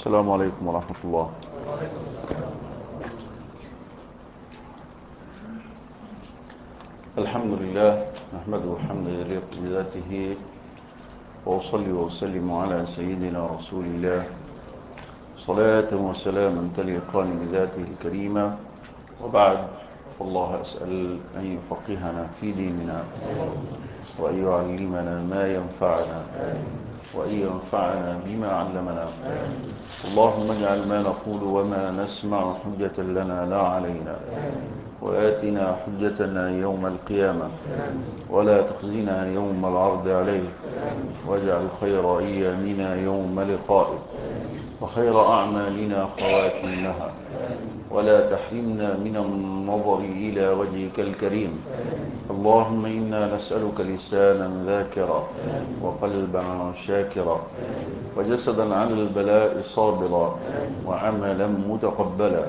السلام عليكم ورحمة الله. الحمد لله نحمده حمدا يليق بذاته، وأصلي وأسلم على سيدنا رسول الله صلاة وسلاما تليقان بذاته الكريمة. وبعد، فالله أسأل أن يفقهنا في ديننا، وأن يعلمنا ما ينفعنا، وأن ينفعنا بما علمنا. اللهم اجعل ما نقول وما نسمع حجة لنا لا علينا، وآتنا حجتنا يوم القيامة، ولا تخزنا يوم العرض عليك، واجعل خير أيامنا يوم لقائك، وخير أعمالنا خواتيمها، ولا تحرمنا من النظر إلى وجهك الكريم. اللهم إنا نسألك لسانا ذاكرا، وقلبا شاكرا، وجسدا على البلاء صابرا، وعملا متقبلا،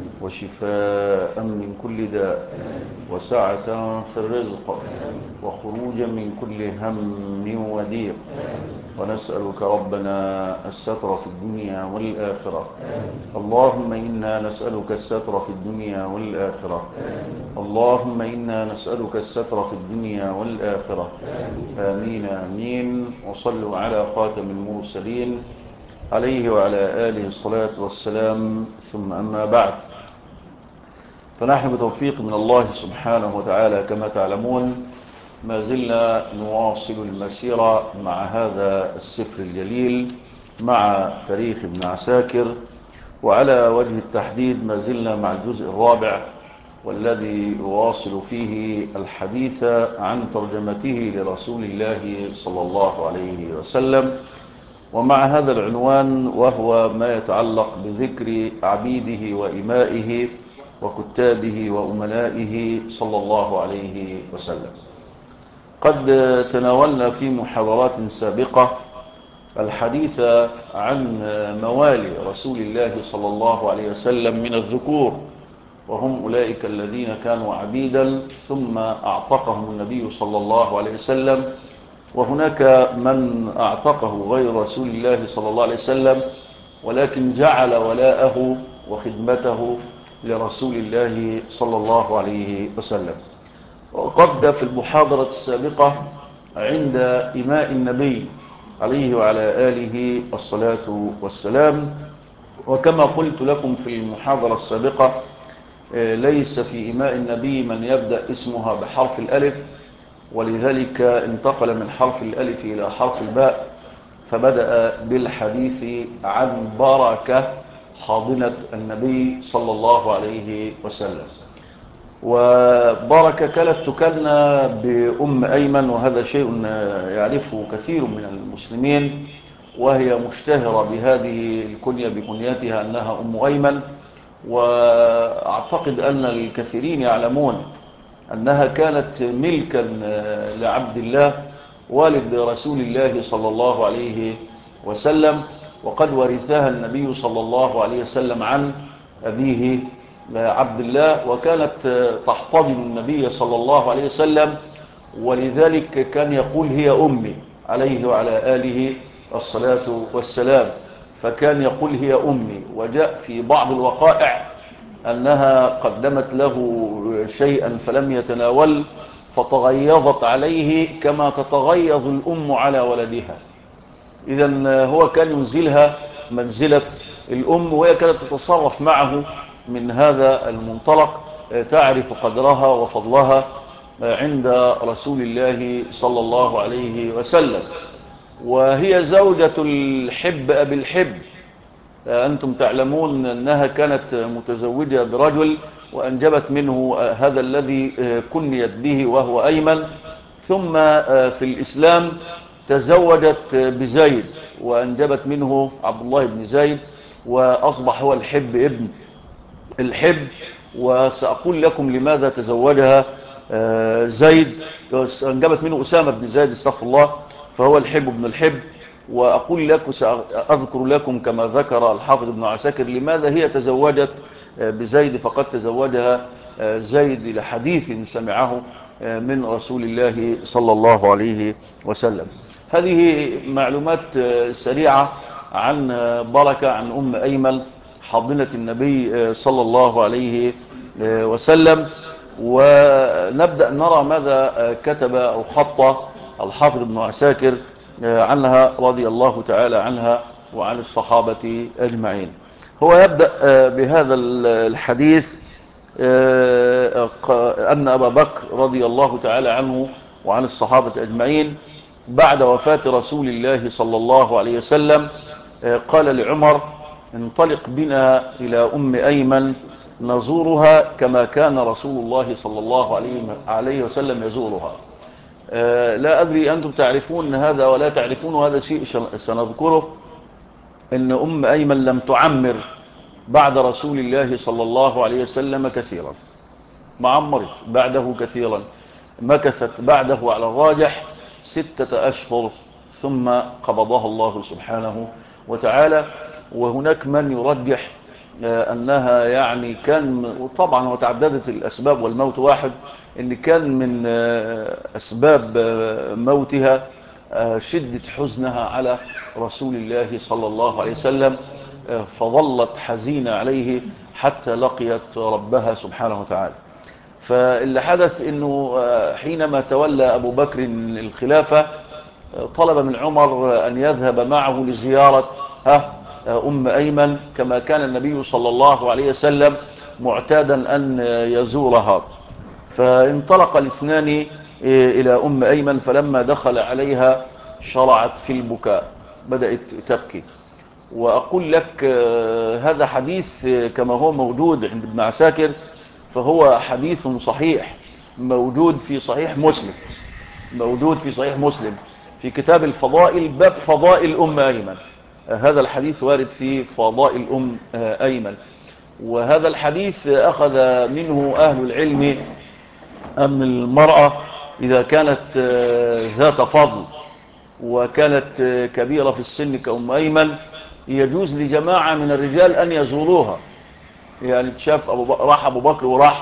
وشفاء من كل داء، وسعة في الرزق، وخروجا من كل هم وضيق. ونسألك ربنا الستر في الدنيا والآخرة. اللهم إنا نسألك الستر في الدنيا والآخرة. اللهم إنا نسألك الستر في الدنيا والآخرة. آمين آمين. وصلوا على خاتم المرسلين عليه وعلى آله الصلاة والسلام. ثم أما بعد، فنحن بتوفيق من الله سبحانه وتعالى كما تعلمون ما زلنا نواصل المسيرة مع هذا السفر الجليل، مع تاريخ ابن عساكر، وعلى وجه التحديد ما زلنا مع الجزء الرابع، والذي يواصل فيه الحديث عن ترجمته لرسول الله صلى الله عليه وسلم، ومع هذا العنوان وهو ما يتعلق بذكر عبيده وإمائه وكتابه وأملائه صلى الله عليه وسلم. قد تناولنا في محاضرات سابقة الحديث عن موالي رسول الله صلى الله عليه وسلم من الذكور، وهم أولئك الذين كانوا عبيدا ثم أعتقهم النبي صلى الله عليه وسلم. وهناك من أعتقه غير رسول الله صلى الله عليه وسلم، ولكن جعل ولاءه وخدمته لرسول الله صلى الله عليه وسلم. وقفنا في المحاضرة السابقة عند إماء النبي عليه وعلى آله الصلاة والسلام. وكما قلت لكم في المحاضرة السابقة، ليس في إماء النبي من يبدأ اسمها بحرف الألف، ولذلك انتقل من حرف الألف إلى حرف الباء، فبدأ بالحديث عن بركة حاضنة النبي صلى الله عليه وسلم. وبركة كانت تكنى بأم أيمن، وهذا شيء يعرفه كثير من المسلمين، وهي مشتهرة بهذه الكنية بكنيتها أنها أم أيمن. وأعتقد أن الكثيرين يعلمون أنها كانت ملكا لعبد الله والد رسول الله صلى الله عليه وسلم، وقد ورثها النبي صلى الله عليه وسلم عن أبيه عبد الله، وكانت تحتضن النبي صلى الله عليه وسلم، ولذلك كان يقول هي أمي عليه وعلى آله الصلاة والسلام. فكان يقول هي أمي. وجاء في بعض الوقائع أنها قدمت له شيئا فلم يتناول، فتغيظت عليه كما تتغيظ الأم على ولدها. إذن هو كان ينزلها منزلة الأم، وهي كانت تتصرف معه من هذا المنطلق، تعرف قدرها وفضلها عند رسول الله صلى الله عليه وسلم. وهي زوجة الحب أبي الحب. أنتم تعلمون أنها كانت متزوجة برجل، وأنجبت منه هذا الذي كنيت به وهو أيمن. ثم في الإسلام تزوجت بزيد، وأنجبت منه عبد الله بن زيد، وأصبح هو الحب ابن الحب. وسأقول لكم لماذا تزوجها زيد. أنجبت منه أسامة بن زيد، استغفر الله، فهو الحب ابن الحب. وأقول لكم سأذكر لكم كما ذكر الحافظ ابن عساكر لماذا هي تزوجت بزيد، فقد تزوجها زيد لحديث سمعه من رسول الله صلى الله عليه وسلم. هذه معلومات سريعة عن بركة عن أم أيمن حاضنة النبي صلى الله عليه وسلم، ونبدأ نرى ماذا كتب أو خط الحافظ ابن عساكر عنها رضي الله تعالى عنها وعن الصحابة أجمعين. هو يبدأ بهذا الحديث أن أبا بكر رضي الله تعالى عنه وعن الصحابة أجمعين بعد وفاة رسول الله صلى الله عليه وسلم قال لعمر: انطلق بنا إلى أم أيمن نزورها كما كان رسول الله صلى الله عليه وسلم يزورها. لا أدري أنتم تعرفون هذا ولا تعرفون، هذا شيء سنذكره، إن أم أيمن لم تعمر بعد رسول الله صلى الله عليه وسلم كثيرا، ما عمرت بعده كثيرا، مكثت بعده على الراجح 6 أشهر ثم قبضها الله سبحانه وتعالى. وهناك من يرجح أنها يعني كان، وطبعا وتعددت الأسباب والموت واحد، إن كان من أسباب موتها شدة حزنها على رسول الله صلى الله عليه وسلم، فظلت حزينة عليه حتى لقيت ربها سبحانه وتعالى. فاللي حدث أنه حينما تولى أبو بكر الخلافة طلب من عمر أن يذهب معه لزيارة أم أيمن كما كان النبي صلى الله عليه وسلم معتادا أن يزورها. فانطلق الاثنان إلى أم أيمن، فلما دخل عليها شرعت في البكاء، بدأت تبكي. وأقول لك هذا حديث كما هو موجود عند ابن عساكر، فهو حديث صحيح موجود في صحيح مسلم، موجود في صحيح مسلم في كتاب الفضائل، باب فضائل أم أيمن. هذا الحديث وارد في فضائل أم أيمن. وهذا الحديث أخذ منه أهل العلم أن المرأة إذا كانت ذات فضل وكانت كبيرة في السن كأم أيمن يجوز لجماعة من الرجال أن يزوروها. يعني تشاف راح أبو بكر وراح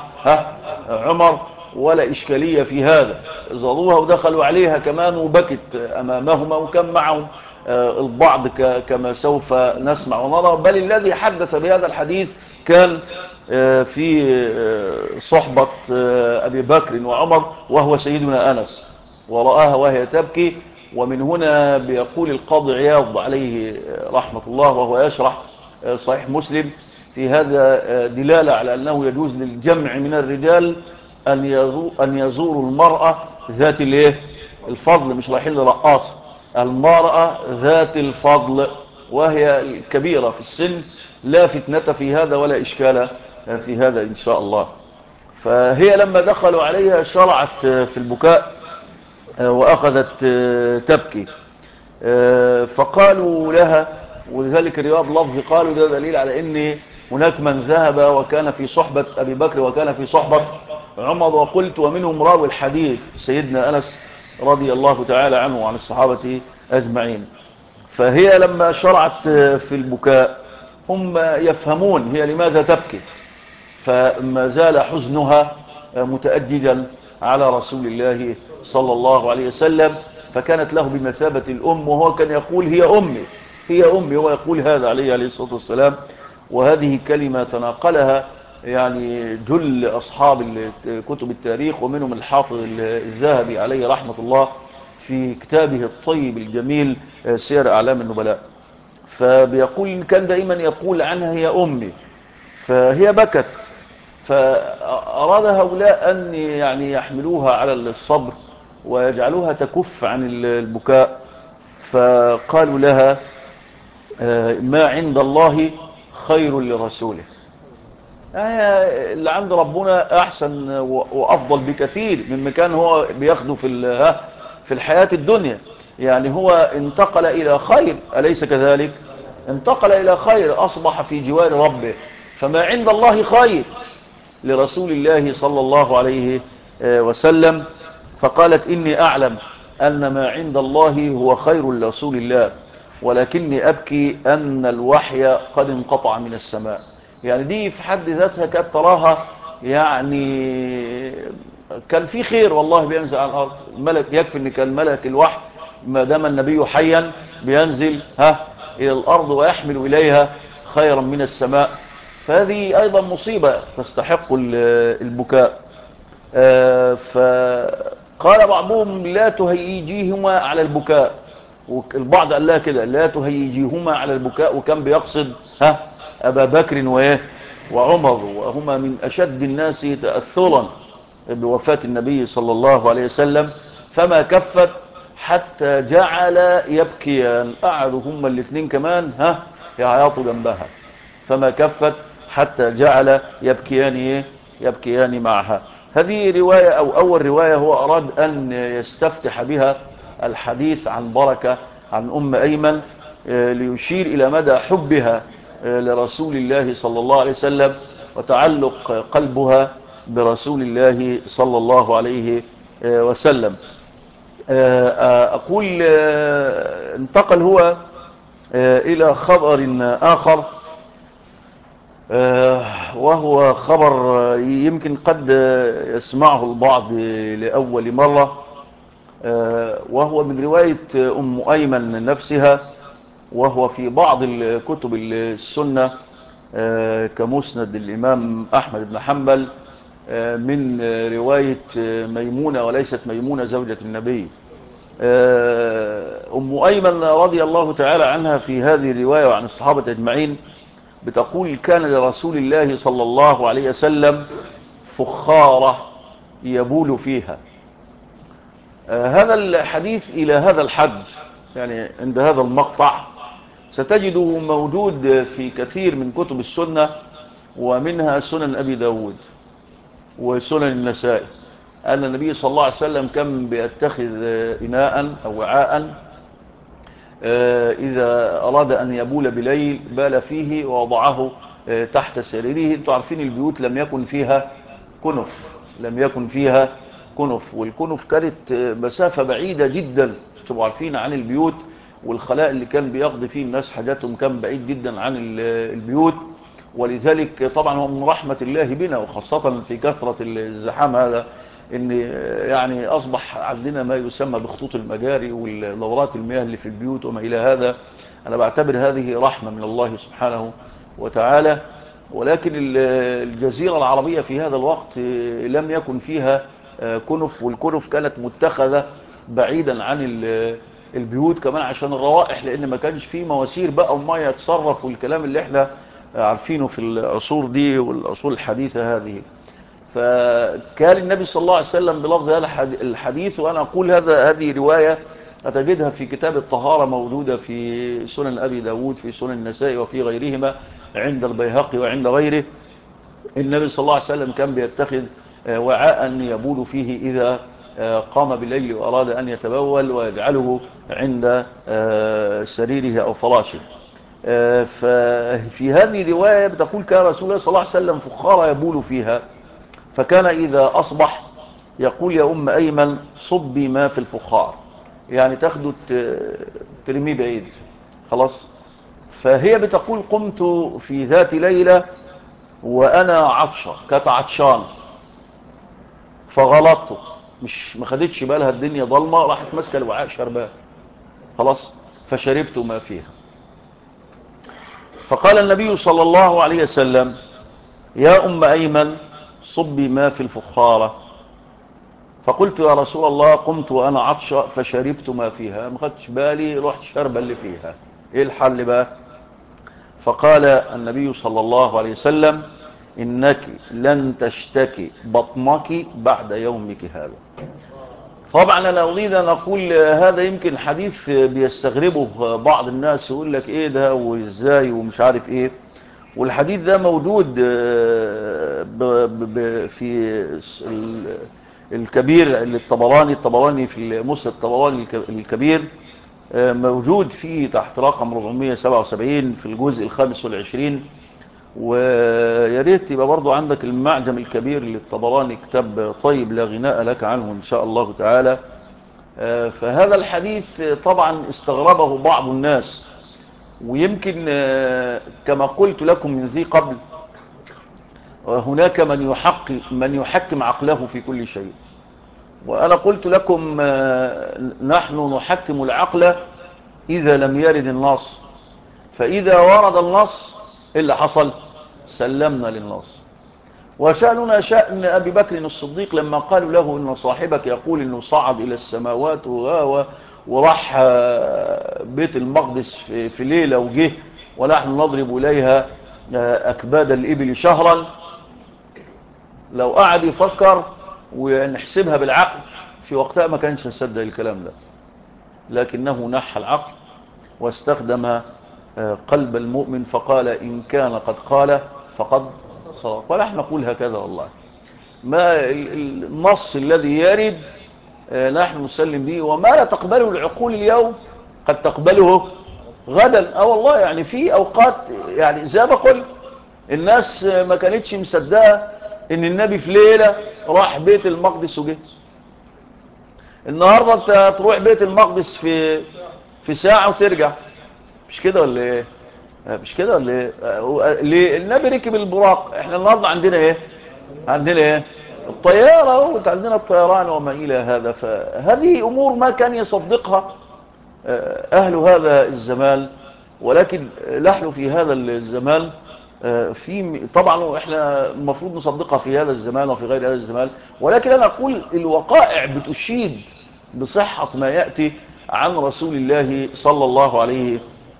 عمر ولا إشكالية في هذا، زاروها ودخلوا عليها كمان وبكت أمامهما، وكان معهم البعض كما سوف نسمع ونرى. بل الذي حدث بهذا الحديث كان في صحبة أبي بكر وعمر وهو سيدنا أنس، ورآها وهي تبكي. ومن هنا بيقول القاضي عياض عليه رحمة الله وهو يشرح صحيح مسلم في هذا دلالة على أنه يجوز للجمع من الرجال أن يزوروا المرأة ذات الفضل، مش رايحين لرقاصة، المرأة ذات الفضل وهي كبيرة في السن، لا فتنة في هذا ولا إشكال في هذا إن شاء الله. فهي لما دخلوا عليها شرعت في البكاء وأخذت تبكي، فقالوا لها، ولذلك الرياض لفظ قالوا ده دليل على أن هناك من ذهب وكان في صحبة أبي بكر وكان في صحبة عمر. وقلت ومنهم راوي الحديث سيدنا أنس رضي الله تعالى عنه وعن الصحابة أجمعين. فهي لما شرعت في البكاء هم يفهمون هي لماذا تبكي، فما زال حزنها متأججا على رسول الله صلى الله عليه وسلم، فكانت له بمثابة الأم، وهو كان يقول هي أمي هي أمي، هو يقول هذا عليه الصلاة والسلام. وهذه كلمة تناقلها يعني جل أصحاب كتب التاريخ، ومنهم الحافظ الذهبي عليه رحمة الله في كتابه الطيب الجميل سير أعلام النبلاء. فبيقول كان دائما يقول عنها هي أمي، فهي بكت، فأراد هؤلاء أن يعني يحملوها على الصبر ويجعلوها تكف عن البكاء، فقالوا لها ما عند الله خير لرسوله، يعني اللي عند ربنا أحسن وأفضل بكثير مما كان هو بياخده في الحياة الدنيا. يعني هو انتقل إلى خير، أليس كذلك؟ انتقل إلى خير، أصبح في جوار ربه، فما عند الله خير لرسول الله صلى الله عليه وسلم. فقالت إني أعلم أن ما عند الله هو خير لرسول الله، ولكني أبكي أن الوحي قد انقطع من السماء. يعني دي في حد ذاتها كانت تراها يعني كان في خير والله بينزل على الأرض، الملك يكفي أن كان ملك الوحي ما دام النبي حيا بينزل إلى الأرض ويحمل إليها خيرا من السماء، فهذه أيضا مصيبة تستحق البكاء. فقال بعضهم لا تهيجيهما على البكاء، والبعض قال لها كده لا تهيجيهما على البكاء، وكان بيقصد أبا بكر وعمر، وهما من أشد الناس تأثرا بوفاة النبي صلى الله عليه وسلم، فما كفت حتى جعل يبكيان، قعدوا هما الاثنين كمان يعيطوا جنبها، فما كفت حتى جعل يبكيان معها. هذه رواية أو أول رواية هو أراد أن يستفتح بها الحديث عن بركة عن أم أيمن، ليشير إلى مدى حبها لرسول الله صلى الله عليه وسلم وتعلق قلبها برسول الله صلى الله عليه وسلم. أقول انتقل هو إلى خبر آخر، وهو خبر يمكن قد يسمعه البعض لأول مرة، وهو من رواية أم أيمن نفسها، وهو في بعض الكتب السنة كمسند الإمام أحمد بن حنبل من رواية ميمونة وليست ميمونة زوجة النبي. أم أيمن رضي الله تعالى عنها في هذه الرواية وعن الصحابة أجمعين بتقول كان لرسول الله صلى الله عليه وسلم فخارة يبول فيها. هذا الحديث إلى هذا الحد، يعني عند هذا المقطع ستجده موجود في كثير من كتب السنة، ومنها سنن أبي داود وسنن النسائي، أن النبي صلى الله عليه وسلم كان بيتخذ إناء أو وعاء إذا أراد أن يبول بليل بال فيه ووضعه تحت سريره. انتوا عارفين البيوت لم يكن فيها كنف، والكنف كانت مسافة بعيدة جدا، انتوا عارفين، عن البيوت، والخلاء اللي كان بيقضي فيه الناس حاجاتهم كان بعيد جدا عن البيوت. ولذلك طبعا هو من رحمة الله بنا، وخاصة في كثرة الزحام هذا، ان يعني اصبح عندنا ما يسمى بخطوط المجاري والدورات المياه اللي في البيوت وما الى هذا. انا بعتبر هذه رحمة من الله سبحانه وتعالى. ولكن الجزيرة العربية في هذا الوقت لم يكن فيها كنف، والكنف كانت متخذة بعيدا عن البيوت كمان عشان الروائح، لان ما كانش فيه مواسير بقى وما يتصرف والكلام اللي احنا عارفينه في العصور دي والعصور الحديثة هذه. فكان النبي صلى الله عليه وسلم بلفظ هذا الحديث، وأنا أقول هذه رواية أتجدها في كتاب الطهارة موجودة في سنن أبي داود، في سنن النسائي وفي غيرهما، عند البيهقي وعند غيره. النبي صلى الله عليه وسلم كان بيتخذ وعاء يبول فيه إذا قام بالليل وأراد أن يتبول، ويجعله عند سريره أو فراشه. ففي هذه الرواية بتقول كان رسول الله صلى الله عليه وسلم فخارة يبول فيها، فكان إذا أصبح يقول يا أم أيمن صبي ما في الفخار، يعني تاخده ترميه بعيد خلاص. فهي بتقول قمت في ذات ليلة وأنا عطشة، كانت عطشان، فغلطت، مش ما خدتش بالها الدنيا ضلمة، راحت ماسكة الوعاء شرباه خلاص، فشربت ما فيها. فقال النبي صلى الله عليه وسلم يا أم أيمن صبي ما في الفخارة. فقلت يا رسول الله قمت وأنا عطشة فشربت ما فيها، ما خدتش بالي، رحت شرب اللي فيها، ايه الحل بقى؟ فقال النبي صلى الله عليه وسلم إنك لن تشتكي بطنك بعد يومك هذا. طبعا أنا أريد أن أقول هذا يمكن حديث بيستغربه بعض الناس، يقول لك إيه ده وإزاي ومش عارف إيه. والحديث ده موجود في الكبير الطبراني في مسند الطبراني الكبير، موجود فيه تحت رقم 477 في الجزء الخامس والعشرين. ويا ريت يبقى برضو عندك المعجم الكبير للطبراني، كتاب طيب لا غناء لك عنه إن شاء الله تعالى. فهذا الحديث طبعا استغربه بعض الناس، ويمكن كما قلت لكم من ذي قبل، هناك من يحكم عقله في كل شيء، وأنا قلت لكم نحن نحكم العقل إذا لم يرد النص، فإذا ورد النص اللي حصل سلمنا للنص. وشأننا شأن أبي بكر الصديق لما قالوا له إن صاحبك يقول إنه صعد إلى السماوات وراح بيت المقدس في ليلة وجه ونحن نضرب إليها أكباد الإبل شهرا. لو قعد يفكر ونحسبها بالعقل في وقتها ما كانش يصدق الكلام ده، لكنه نحى العقل واستخدم قلب المؤمن فقال إن كان قد قال فقد صدق. ونحن نقول هكذا والله، ما النص الذي يرد نحن نسلم به، وما لا تقبله العقول اليوم قد تقبله غدا. والله يعني في أوقات يعني زي ما قلت الناس ما كانتش مصدقة ان النبي في ليلة راح بيت المقدس وجه. النهاردة انت تروح بيت المقدس في ساعة وترجع، مش كده ولا ايه؟ مش كده ولا ايه؟ ليه النبي ركب البراق؟ احنا النهاردة عندنا ايه؟ عندنا ايه؟ الطيارة، وعندنا الطيران وما الى هذا. فهذه امور ما كان يصدقها اهل هذا الزمان، ولكن نحن في هذا الزمان في طبعا احنا المفروض نصدقها في هذا الزمان وفي غير هذا الزمان، ولكن انا اقول الوقائع بتشيد بصحة ما يأتي عن رسول الله صلى الله عليه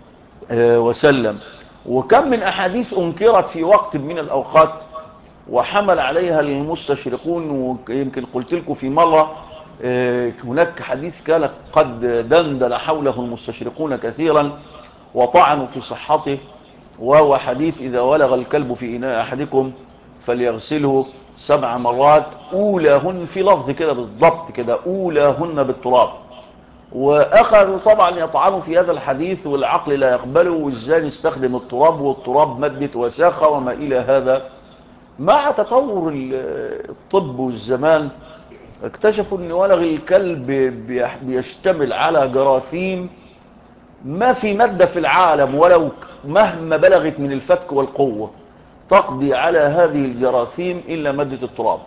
وسلم. وكم من احاديث انكرت في وقت من الاوقات وحمل عليها المستشرقون. ويمكن قلت لكم في مرة هناك حديث كان قد دندن حوله المستشرقون كثيرا وطعنوا في صحته، وهو حديث إذا ولغ الكلب في إناء أحدكم فليغسله 7 مرات أولاهن، في لفظ كده بالضبط كده أولاهن بالتراب. وأخذوا طبعا يطعنوا في هذا الحديث والعقل لا يقبله، وإزاي نستخدم التراب والتراب مادة وساخة وما إلى هذا. مع تطور الطب والزمان اكتشفوا أن ولغ الكلب بيشتمل على جراثيم ما في مادة في العالم ولو مهما بلغت من الفتك والقوة تقضي على هذه الجراثيم إلا مادة التراب.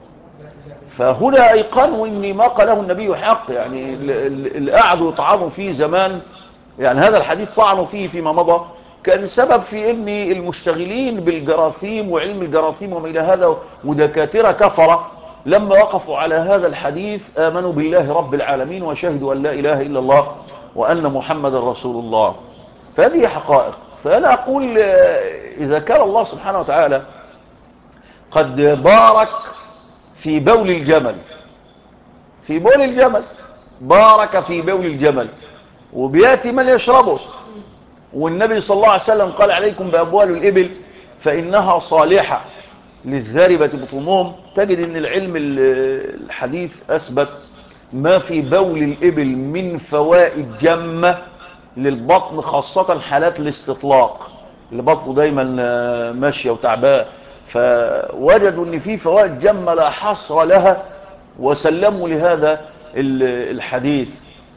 فهنا أيقنوا أن ما قاله النبي حق. يعني اللي قعدوا يطعنوا فيه زمان، يعني هذا الحديث طعنوا فيه فيما مضى، كان سبب في أن المشتغلين بالجراثيم وعلم الجراثيم وما إلى هذا ودكاترة كفرة لما وقفوا على هذا الحديث آمنوا بالله رب العالمين وشهدوا أن لا إله إلا الله وأن محمد رسول الله. فهذه حقائق. فأنا أقول إذا كان الله سبحانه وتعالى قد بارك في بول الجمل، في بول الجمل بارك في بول الجمل وبيأتي من يشربه، والنبي صلى الله عليه وسلم قال عليكم بأبوال الإبل فإنها صالحة للذاربة بطونهم. تجد أن العلم الحديث أثبت ما في بول الإبل من فوائد جمة للبطن، خاصة حالات الاستطلاق اللي بطنه دايما ماشية وتعباه، فوجدوا ان في فوائد جمة لا حصر لها وسلموا لهذا الحديث.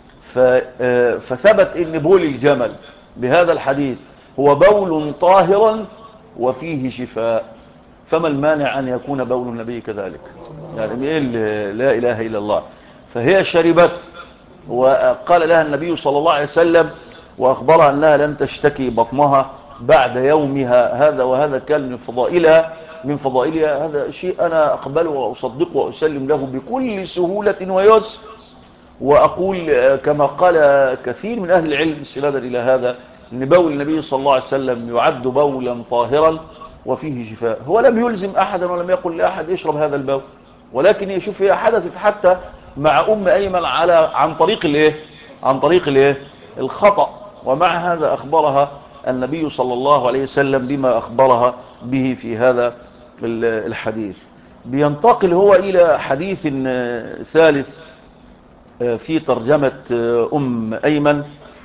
فثبت ان بول الجمل بهذا الحديث هو بول طاهر وفيه شفاء. فما المانع ان يكون بول النبي كذلك؟ يعني ايه لا اله الا الله. فهي شربت وقال لها النبي صلى الله عليه وسلم وأخبرها أنها لن تشتكي بطنها بعد يومها هذا، وهذا كان من فضائلها. هذا شيء أنا أقبله وأصدقه وأسلم له بكل سهولة ويسر. وأقول كما قال كثير من أهل العلم استنادا إلى هذا أن بول النبي صلى الله عليه وسلم يعد بولا طاهرا وفيه شفاء. هو لم يلزم أحدا ولم يقل لأحد يشرب هذا البول، ولكن يشوف هي حدثت حتى مع أيمن عن طريق الايه الخطأ. ومع هذا أخبرها النبي صلى الله عليه وسلم بما أخبرها به في هذا الحديث. بينتقل هو إلى حديث ثالث في ترجمة أيمن.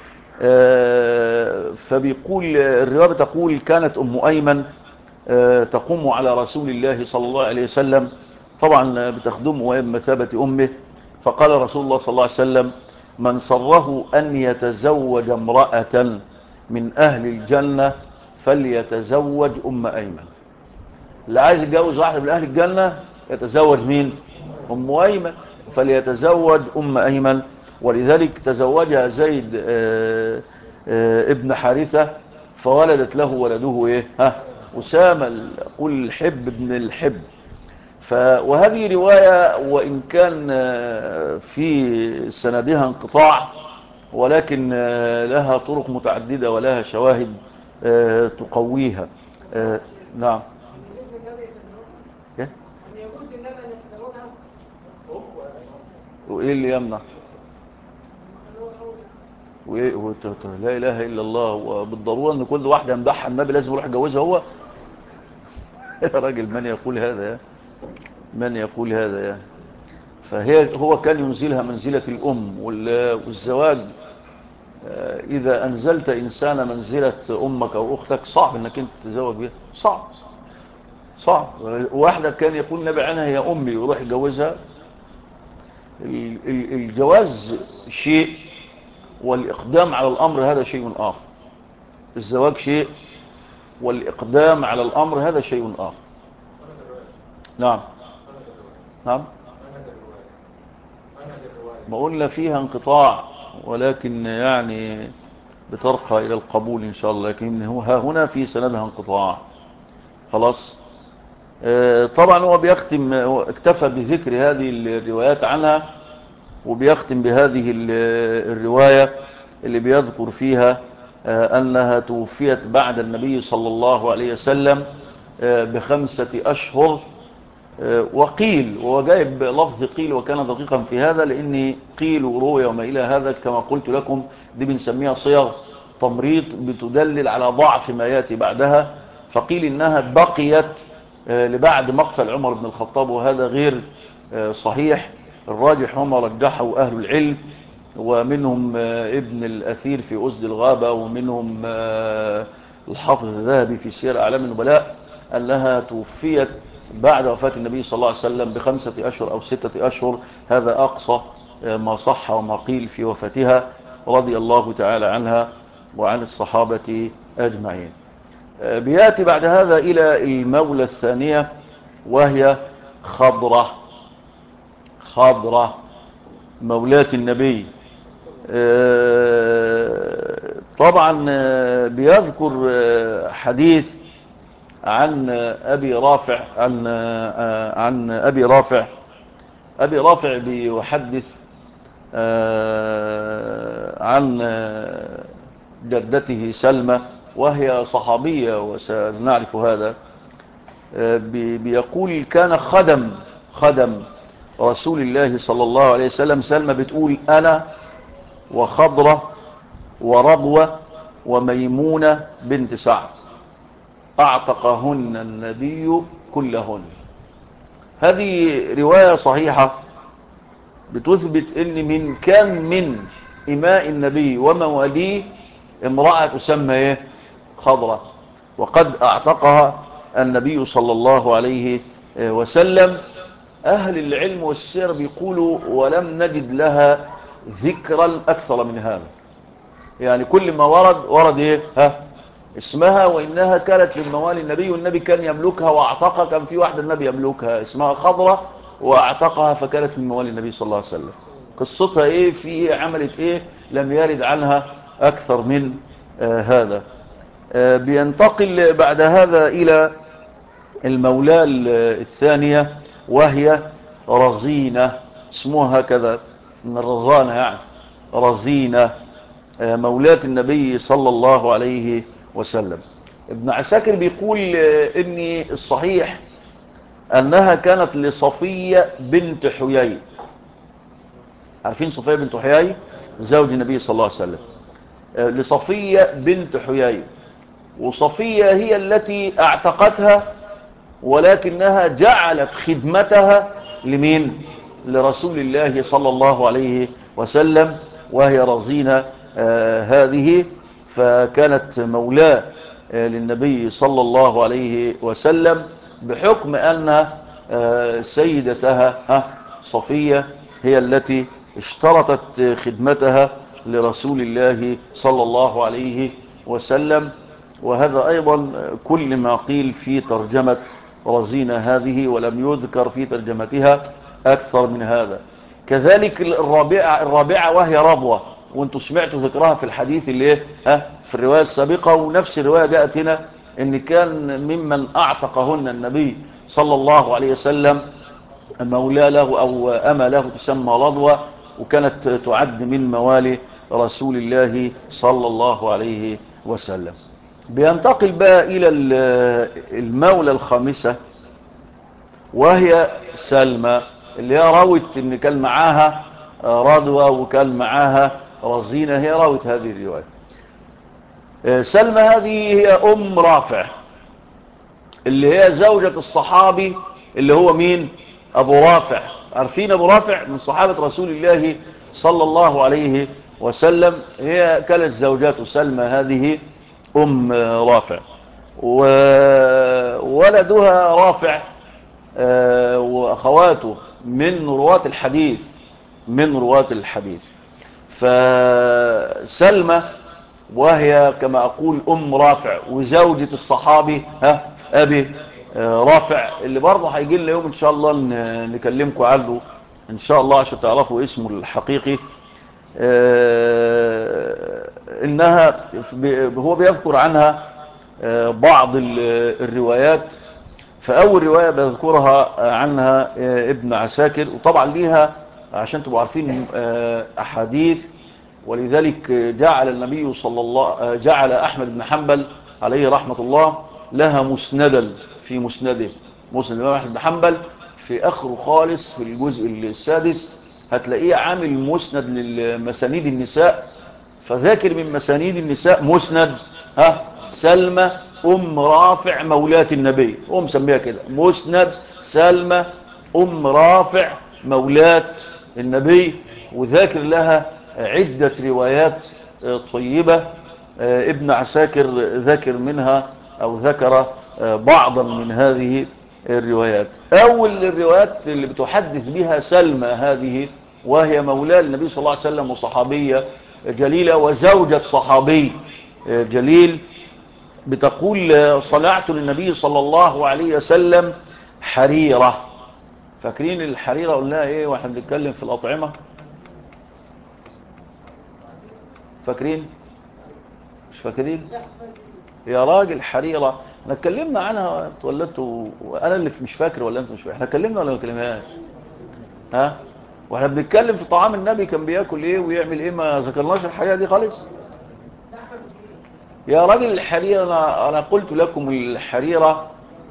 فبيقول الرواية تقول كانت أيمن تقوم على رسول الله صلى الله عليه وسلم، طبعا بتخدمه بمثابة أمه. فقال رسول الله صلى الله عليه وسلم من سره أن يتزوج امرأة من أهل الجنة فليتزوج أيمن. اللي عايز يتجوز واحدة من أهل الجنة يتزوج مين؟ أيمن. فليتزوج أيمن. ولذلك تزوجها زيد ابن حارثة فولدت له ولده ايه؟ أسامة، قل الحب ابن الحب. وهذه رواية وإن كان في سندها انقطاع، ولكن لها طرق متعددة ولها شواهد تقويها. نعم. إيه؟ وإيه اللي يمنع؟ لا إله إلا الله، وبالضرورة أن كل واحد يمدحها النبي لازم يروح يجوزها هو؟ يا راجل، من يقول هذا يا من يقول هذا يا هو كان ينزلها منزلة الأم. والزواج إذا أنزلت إنسان منزلة أمك أو أختك صعب أنك أنت تتزوج بها، صعب. واحدة كان يقول النبي عنها هي أمي ويروح يجوزها. الجواز شيء، والإقدام على الأمر هذا شيء آخر. الزواج شيء، والإقدام على الأمر هذا شيء آخر. نعم. ما قلنا فيها انقطاع، ولكن يعني بترقى إلى القبول إن شاء الله، لكن هنا في سندها انقطاع. خلاص. طبعا هو بيختم، اكتفى بذكر هذه الروايات عنها، وبيختم بهذه الرواية اللي بيذكر فيها أنها توفيت بعد النبي صلى الله عليه وسلم ب5 أشهر. وقيل، وهو جايب لفظ قيل وكان دقيقا في هذا، لأن قيل وروي وما إلى هذا كما قلت لكم دي بنسميها صيغ تمريض بتدلل على ضعف ما يأتي بعدها. فقيل إنها بقيت لبعد مقتل عمر بن الخطاب، وهذا غير صحيح. الراجح هم رجحوا أهل العلم، ومنهم ابن الأثير في أسد الغابة، ومنهم الحافظ الذهبي في سير أعلام النبلاء، أنها توفيت بعد وفاة النبي صلى الله عليه وسلم ب5 أشهر أو 6 أشهر. هذا أقصى ما صح وما قيل في وفاتها، رضي الله تعالى عنها وعن الصحابة أجمعين. بيأتي بعد هذا إلى المولى الثانية، وهي خضرة مولاة النبي. طبعا بيذكر حديث عن أبي رافع عن أبي رافع بيحدث عن جدته سلمى، وهي صحابية وسنعرف هذا. بيقول كان خدم رسول الله صلى الله عليه وسلم. سلمى بتقول أنا وخضرة وربوة وميمونة بنت سعد أعتقهن النبي كلهن. هذه رواية صحيحة بتثبت ان كان من إماء النبي ومواليه امرأة تسمى خضرة، وقد اعتقها النبي صلى الله عليه وسلم. أهل العلم والسير بيقولوا ولم نجد لها ذكرا أكثر من هذا، يعني كل ما ورد اسمها، وإنها كانت من موالي النبي، والنبي كان يملكها واعتقها. كان في واحدة النبي يملكها اسمها خضرة واعتقها، فكانت من موالي النبي صلى الله عليه وسلم. قصتها في عملت لم يرد عنها أكثر من هذا. بينتقل بعد هذا إلى المولاة الثانية، وهي رزينة، اسمها هكذا من الرزانة يعني، رزينة مولاة النبي صلى الله عليه وسلم. ابن عساكر بيقول ان الصحيح انها كانت لصفية بنت حيي. عارفين صفية بنت حيي زوج النبي صلى الله عليه وسلم؟ لصفية بنت حيي، وصفية هي التي اعتقتها، ولكنها جعلت خدمتها لمين؟ لرسول الله صلى الله عليه وسلم، وهي رزينة هذه. فكانت مولاة للنبي صلى الله عليه وسلم، بحكم أن سيدتها صفية هي التي اشترطت خدمتها لرسول الله صلى الله عليه وسلم. وهذا أيضا كل ما قيل في ترجمة رزينة هذه، ولم يذكر في ترجمتها أكثر من هذا. كذلك الرابعة وهي وانتم سمعتوا ذكرها في الحديث اللي ايه في الرواية السابقة، ونفس الرواية جاءت هنا ان كان ممن اعتقهن النبي صلى الله عليه وسلم مولى له او اما له تسمى رضوى، وكانت تعد من موالي رسول الله صلى الله عليه وسلم. بينتقل بقى الى المولى الخامسة، وهي سلمى، اللي هي راوت ان كان معاها رضوى وكان معاها رزينة، هي راوت هذه الرواية. سلمى هذه هي ام رافع، اللي هي زوجة الصحابي اللي هو مين؟ ابو رافع. عارفين ابو رافع من صحابة رسول الله صلى الله عليه وسلم. هي كانت زوجات سلمى هذه ام رافع، وولدها رافع واخواته من رواة الحديث، من رواة الحديث. فسلمى وهي كما اقول ام رافع وزوجة الصحابي ابي رافع، اللي برضه هيجي لنا يوم ان شاء الله نكلمكم عنه ان شاء الله عشان تعرفوا اسمه الحقيقي. انها هو بيذكر عنها بعض الروايات. فاول رواية بذكرها عنها ابن عساكر، وطبعا ليها عشان تبقوا عارفين احاديث، ولذلك جعل النبي صلى الله جعل احمد بن حنبل عليه رحمة الله لها مسندا في مسنده. مسند الإمام أحمد بن حنبل في اخره خالص في الجزء السادس هتلاقيه عامل مسند للمسانيد النساء، فذاكر من مسانيد النساء مسند سلمى ام رافع مولاة النبي، هو مسميها كده مسند سلمى ام رافع مولاة النبي، وذاكر لها عدة روايات طيبة. ابن عساكر ذاكر منها او ذكر بعضا من هذه الروايات. اول الروايات اللي بتحدث بها سلمى هذه، وهي مولاة النبي صلى الله عليه وسلم وصحابية جليلة وزوجة صحابي جليل، بتقول صنعت للنبي صلى الله عليه وسلم حريرة. فاكرين الحريرة قلناها ايه واحنا بنتكلم في الأطعمة؟ فاكرين؟ مش فاكرين؟ يا راجل حريرة احنا اتكلمنا عنها ولا انتوا، وانا اللي مش فاكر ولا انتوا مش فاكر؟ احنا اتكلمنا ولا ما اتكلمناش؟ واحنا بنتكلم في طعام النبي كان بياكل ايه ويعمل ايه، ما ذكرناش الحاجة دي خالص. يا راجل الحريرة انا قلت لكم الحريرة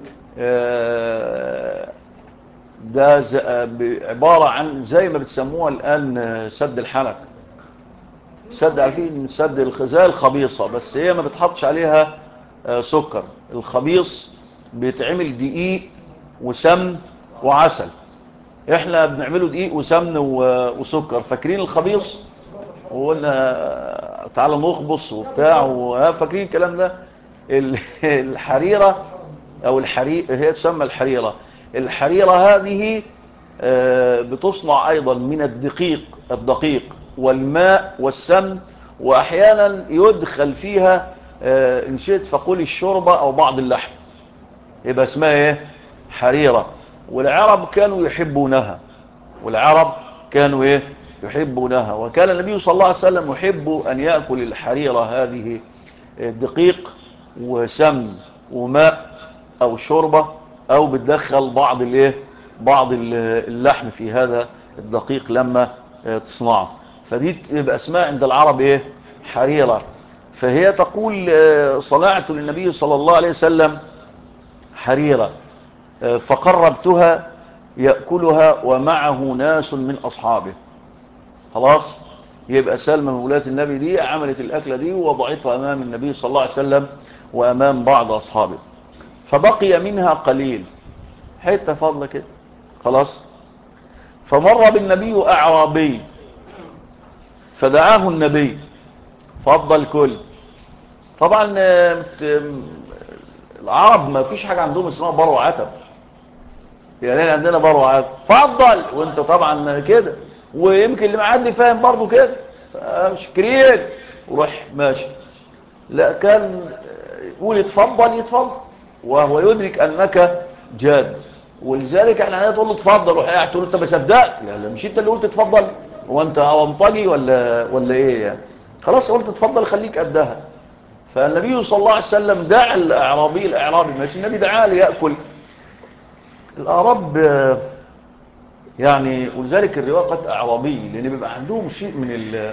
ده عبارة عن زي ما بتسموها الآن سد الحنك، سد، عارفين سد الخزال الخبيصة، بس هي ما بتحطش عليها سكر. الخبيص بيتعمل دقيق وسمن وعسل، احنا بنعمله دقيق وسمن وسكر. فاكرين الخبيص؟ وقلنا تعالى نخبص وبتاع، فاكرين الكلام ده. الحريرة او هي تسمى الحريرة. الحريرة هذه بتصنع ايضا من الدقيق والماء والسمن، واحيانا يدخل فيها ان شئت فقول الشوربة او بعض اللحم، يبقى اسمها ايه؟ حريرة. والعرب كانوا يحبونها، يحبونها. وكان النبي صلى الله عليه وسلم يحب ان يأكل الحريرة هذه دقيق وسمن وماء او شوربة، او بتدخل بعض اللحم في هذا الدقيق لما تصنعه. فدي تبقى اسمها عند العرب ايه؟ حريرة. فهي تقول صنعت للنبي صلى الله عليه وسلم حريرة فقربتها يأكلها ومعه ناس من أصحابه. خلاص، يبقى سلمى مولاة النبي دي عملت الأكلة دي ووضعتها أمام النبي صلى الله عليه وسلم وأمام بعض أصحابه، فبقي منها قليل، حتة فضلة كده. خلاص، فمر بالنبي أعرابي فدعاه النبي فضل كل. طبعا العرب ما فيش حاجة عندهم اسمها بر وعتب، يعني عندنا بر وعتب فضل، وانت طبعا كده، ويمكن اللي معدي فاهم برضو كده، مش كريم وروح ماشي. لا، كان يقول يتفضل وهو يدرك انك جاد، ولذلك احنا تقول له اتفضل، روح قاعد تقول له انت ما صدقت، لا مش انت اللي قلت اتفضل، وانت أونطجي ولا ايه يعني؟ خلاص قلت اتفضل خليك قدها. فالنبي صلى الله عليه وسلم دعا الأعرابي ماشي، النبي دعاه ليأكل. الأعراب يعني، ولذلك الرواية قد أعرابي، لأن بيبقى عندهم شيء من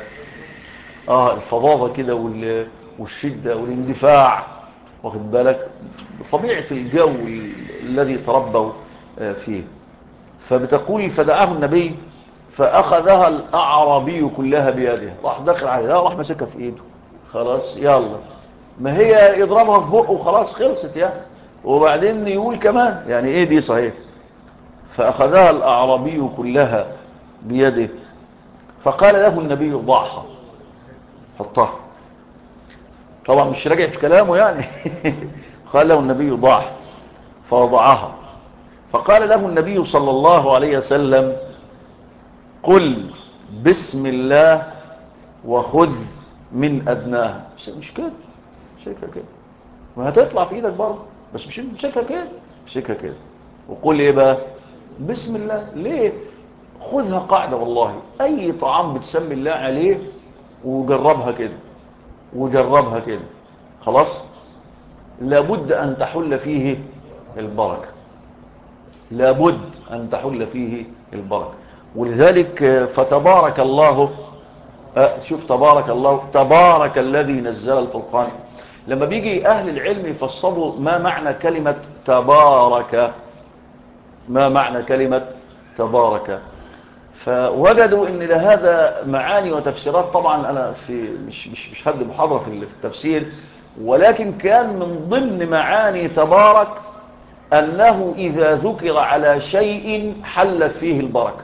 الفظاظة كده والشدة والاندفاع، واخد بالك، طبيعة الجو الذي تربوا فيه. فبتقول فدعاه النبي فأخذها الأعرابي كلها بيده، راح دخل عليها، راح مسكها في إيده، خلاص يلا، ما هي يضربها في بقه وخلاص خلصت يعني. وبعدين يقول كمان يعني ايه دي صحيح، فأخذها الأعرابي كلها بيده، فقال له النبي ضعها، حطها. طبعا مش راجع في كلامه يعني قال له النبي ضعها فوضعها. فقال له النبي صلى الله عليه وسلم قل بسم الله وخذ من أدناها. مش كده، شكها كده، ما هتطلع في ايدك برضه، بس مش شكها كده، شكها كده، وقول ايه بقى بسم الله. ليه؟ خذها قاعدة والله، اي طعام بتسمي الله عليه وجربها كده، وجربها كده، خلاص لابد ان تحل فيه البركة، لابد ان تحل فيه البركة. ولذلك فتبارك الله، شوف تبارك الله، تبارك الذي نزل الفرقان. لما بيجي أهل العلم يفصلوا ما معنى كلمة تبارك، ما معنى كلمة تبارك، فوجدوا ان لهذا معاني وتفسيرات. طبعا انا مش هدي محاضرة في التفسير، ولكن كان من ضمن معاني تبارك انه اذا ذكر على شيء حلت فيه البركة.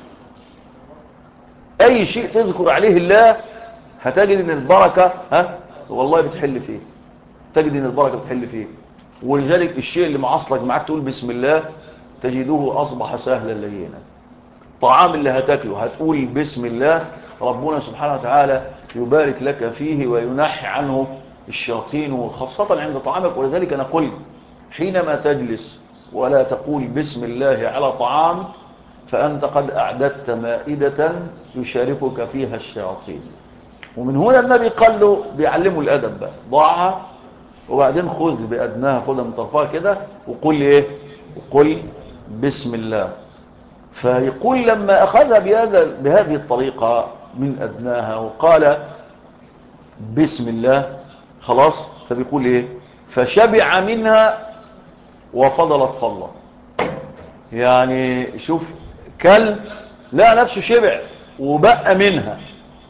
اي شيء تذكر عليه الله هتجد ان البركة والله بتحل فيه، تجد ان البركة بتحل فيه. ولذلك الشيء اللي معاصلك معاك تقول بسم الله تجده اصبح سهلا لينا. طعام اللي هتاكله هتقول بسم الله، ربنا سبحانه وتعالى يبارك لك فيه وينحي عنه الشياطين، وخاصة عند طعامك. ولذلك انا قلت حينما تجلس ولا تقول بسم الله على طعام فأنت قد أعددت مائدة يشاركك فيها الشياطين. ومن هنا النبي قال له بيعلمه الأدب بقى، ضعها وبعدين خذ بأدناها، خذها من طرفها كده وقل ايه، وقل بسم الله. فيقول لما أخذها بهذه الطريقة من أدناها وقال بسم الله خلاص، فبيقول ايه فشبع منها وفضلت فضلا. يعني شوف كل لا نفسه شبع وبقى منها.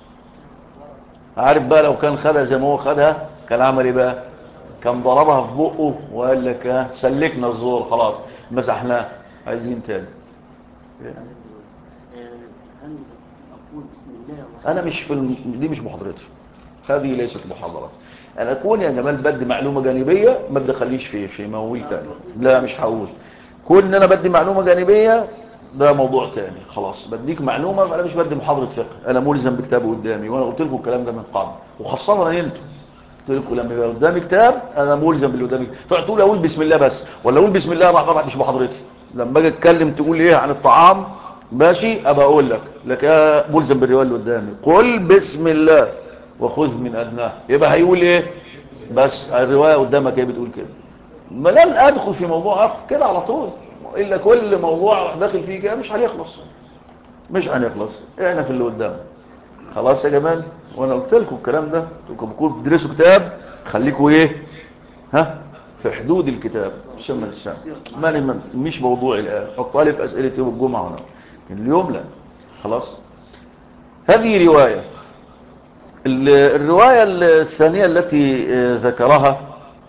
عارف بقى لو كان خدها زي ما هو خدها كان عمل ايه بقى؟ كان ضربها في بقه وقال لك سلكنا الزور خلاص مسحناه، عايزين تاني. انا مش دي مش محاضرتي، هذه ليست محاضرة. انا اكون يا جمال بدي معلومة جانبية ما تدخليش في مواويل تاني، لا مش هقول. كون ان انا بدي معلومة جانبية ده موضوع تاني، خلاص بديك معلومة. انا مش بدي محاضرة فقه، انا ملزم بكتابه قدامي، وانا قلت لكم الكلام ده من قبل، وخاصة انتوا قلت لكم لما يبقى قدامي كتاب انا ملزم باللي قدامي. تقول اقول بسم الله بس، ولا اقول بسم الله طبعا مش محاضرتي. لما اجي اتكلم تقول ايه عن الطعام ماشي ابقى اقول لك يا ملزم بالروايه اللي قدامي قل بسم الله وخذ من ادناه، يبقى هيقول ايه بس الروايه قدامك ايه بتقول كده. ما لن ادخل في موضوع اخر كده على طول، الا كل موضوع داخل فيه كده مش هنخلص، مش هنخلص. احنا في اللي قدام خلاص يا جمال. وانا قلت لكم الكلام ده، قلت لكم بتدرسوا كتاب خليكم ايه في حدود الكتاب شمل الشام. مش موضوعي الان، حطها لي في اسئله يوم الجمعه هنا، اليوم لا خلاص. هذه روايه. الروايه الثانيه التي ذكرها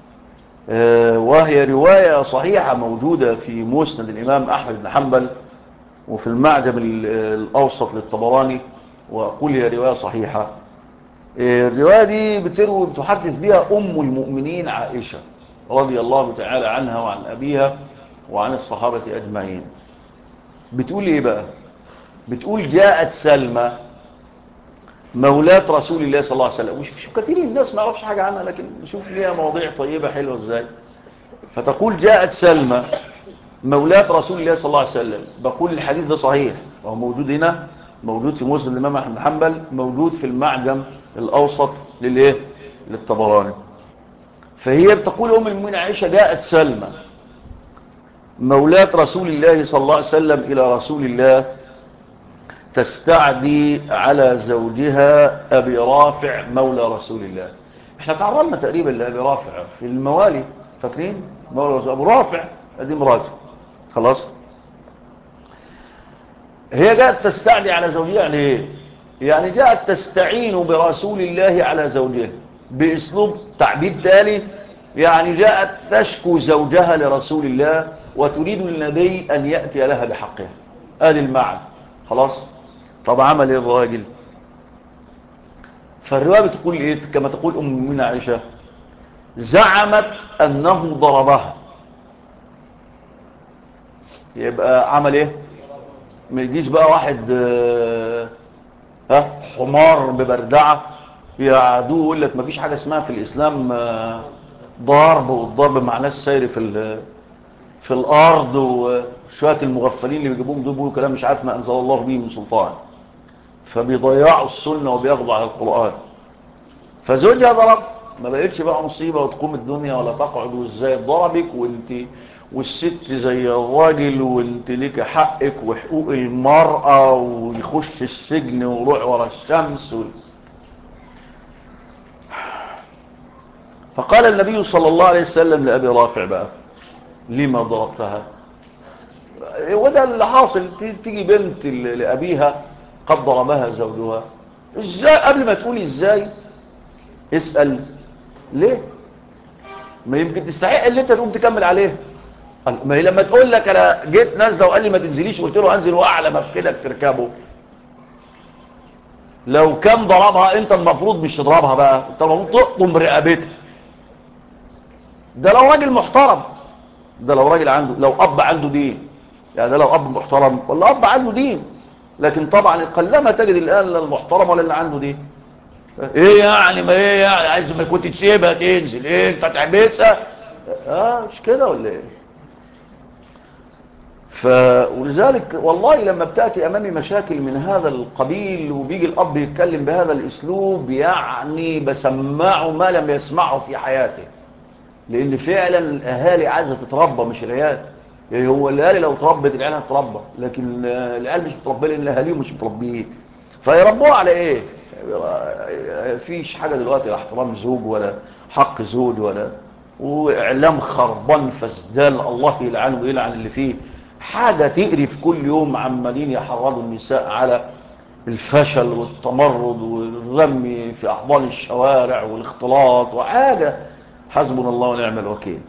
وهي روايه صحيحه موجوده في مسند الامام احمد بن حنبل وفي المعجم الاوسط للطبراني، واقول هي روايه صحيحه. الرواية دي بتحدث بها أم المؤمنين عائشة رضي الله تعالى عنها وعن أبيها وعن الصحابة أجمعين. بتقول إيه بقى؟ بتقول جاءت سلمى مولاة رسول الله صلى الله عليه وسلم. شوف كثير من الناس ما يعرفش حاجة عنها، لكن شوف ليها مواضيع طيبة حلوة إزاي. فتقول جاءت سلمى مولاة رسول الله صلى الله عليه وسلم. بقول الحديث ده صحيح وهو موجود هنا موجود في مسند الإمام أحمد بن حنبل، موجود في المعجم الأوسط للإيه؟ للطبراني. فهي بتقول أم المؤمنين عائشة جاءت سلمى مولاة رسول الله صلى الله عليه وسلم إلى رسول الله تستعدي على زوجها أبي رافع مولى رسول الله. احنا تعرضنا تقريبا لأبي رافع في الموالي، فاكرين؟ مولى أبو رافع ادي مراته. خلاص. هي جاءت تستعدي على زوجها ليه؟ يعني جاءت تستعين برسول الله على زوجها بأسلوب تعبير تالي، يعني جاءت تشكو زوجها لرسول الله وتريد النبي أن يأتي لها بحقها. هذا المعنى. خلاص. طب عمل ايه الراجل؟ فالرواية بتقول ايه كما تقول ام المؤمنين عائشة؟ زعمت انه ضربها. يبقى عمل ايه؟ ما يجيش بقى واحد حمار ببردعة يعدوه يقول لك ما فيش حاجة اسمها في الاسلام ضرب، والضرب مع ناس ساير في الارض، وشوية المغفلين اللي بيجيبوهم دول بيقولوا كلام مش عارف ما انزل الله به من سلطان، فبيضيعوا السنة وبياخدوا على القرآن. فزوجها ضرب، ما بقتش بقى مصيبة وتقوم الدنيا ولا تقعد، وازاي ضربك وانت والست زي الراجل وانت ليك حقك وحقوق المرأة ويخش السجن وروح ورا الشمس فقال النبي صلى الله عليه وسلم لأبي رافع بقى لما ضربتها؟ وده اللي حاصل، تيجي بنت لأبيها قد ضربها زوجها، ازاي؟ قبل ما تقولي ازاي اسأل ليه؟ ما يمكن تستحق اللي انت تقوم تكمل عليه. ما هي لما تقول لك انا جيت نازله وقال لي ما تنزليش وقلت له انزل واعلى مفكدك تركبه، لو كان ضربها انت المفروض مش تضربها بقى، انت المفروض تقطم رقبتها. ده لو راجل محترم، ده لو راجل عنده، لو اب عنده دين، يعني ده لو اب محترم ولا اب عنده دين. لكن طبعا قلما تجد الان لا المحترم ولا اللي عنده دين. ايه يعني؟ ما ايه يعني؟ عايز ما كنت تسيبها تنزل، ايه انت تحبسها؟ مش كده ولا ايه؟ ولذلك والله لما بتأتي امامي مشاكل من هذا القبيل وبيجي الاب يتكلم بهذا الاسلوب، يعني بسمعه ما لم يسمعه في حياته، لان فعلا الاهالي عايزه تتربى مش العيال. يعني هو الاهالي لو تربت العيال هتتربى، لكن العيال مش متربيه لان اهاليهم مش متربيين، فيربوها على ايه؟ فيش حاجه دلوقتي لا احترام زوج ولا حق زوج ولا، واعلام خربان فسدان الله يلعنه ويلعن اللي فيه. حاجه تقرف، كل يوم عمالين يحرضوا النساء على الفشل والتمرد والرمي في احضان الشوارع والاختلاط، وحاجه حسبنا الله ونعم الوكيل.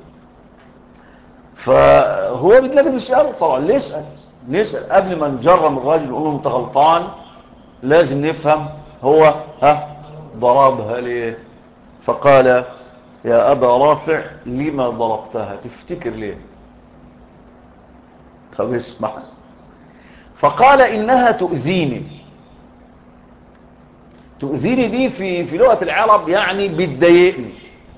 فهو بيتلاقي بيسأله طبعا، نسأل قبل ما نجرم الراجل ونقول له انت غلطان، لازم نفهم هو ضربها ليه. فقال يا أبا رافع لما ضربتها؟ تفتكر ليه؟ طب اسمع. فقال إنها تؤذيني. تؤذيني دي في لغة العرب يعني بتضايقني.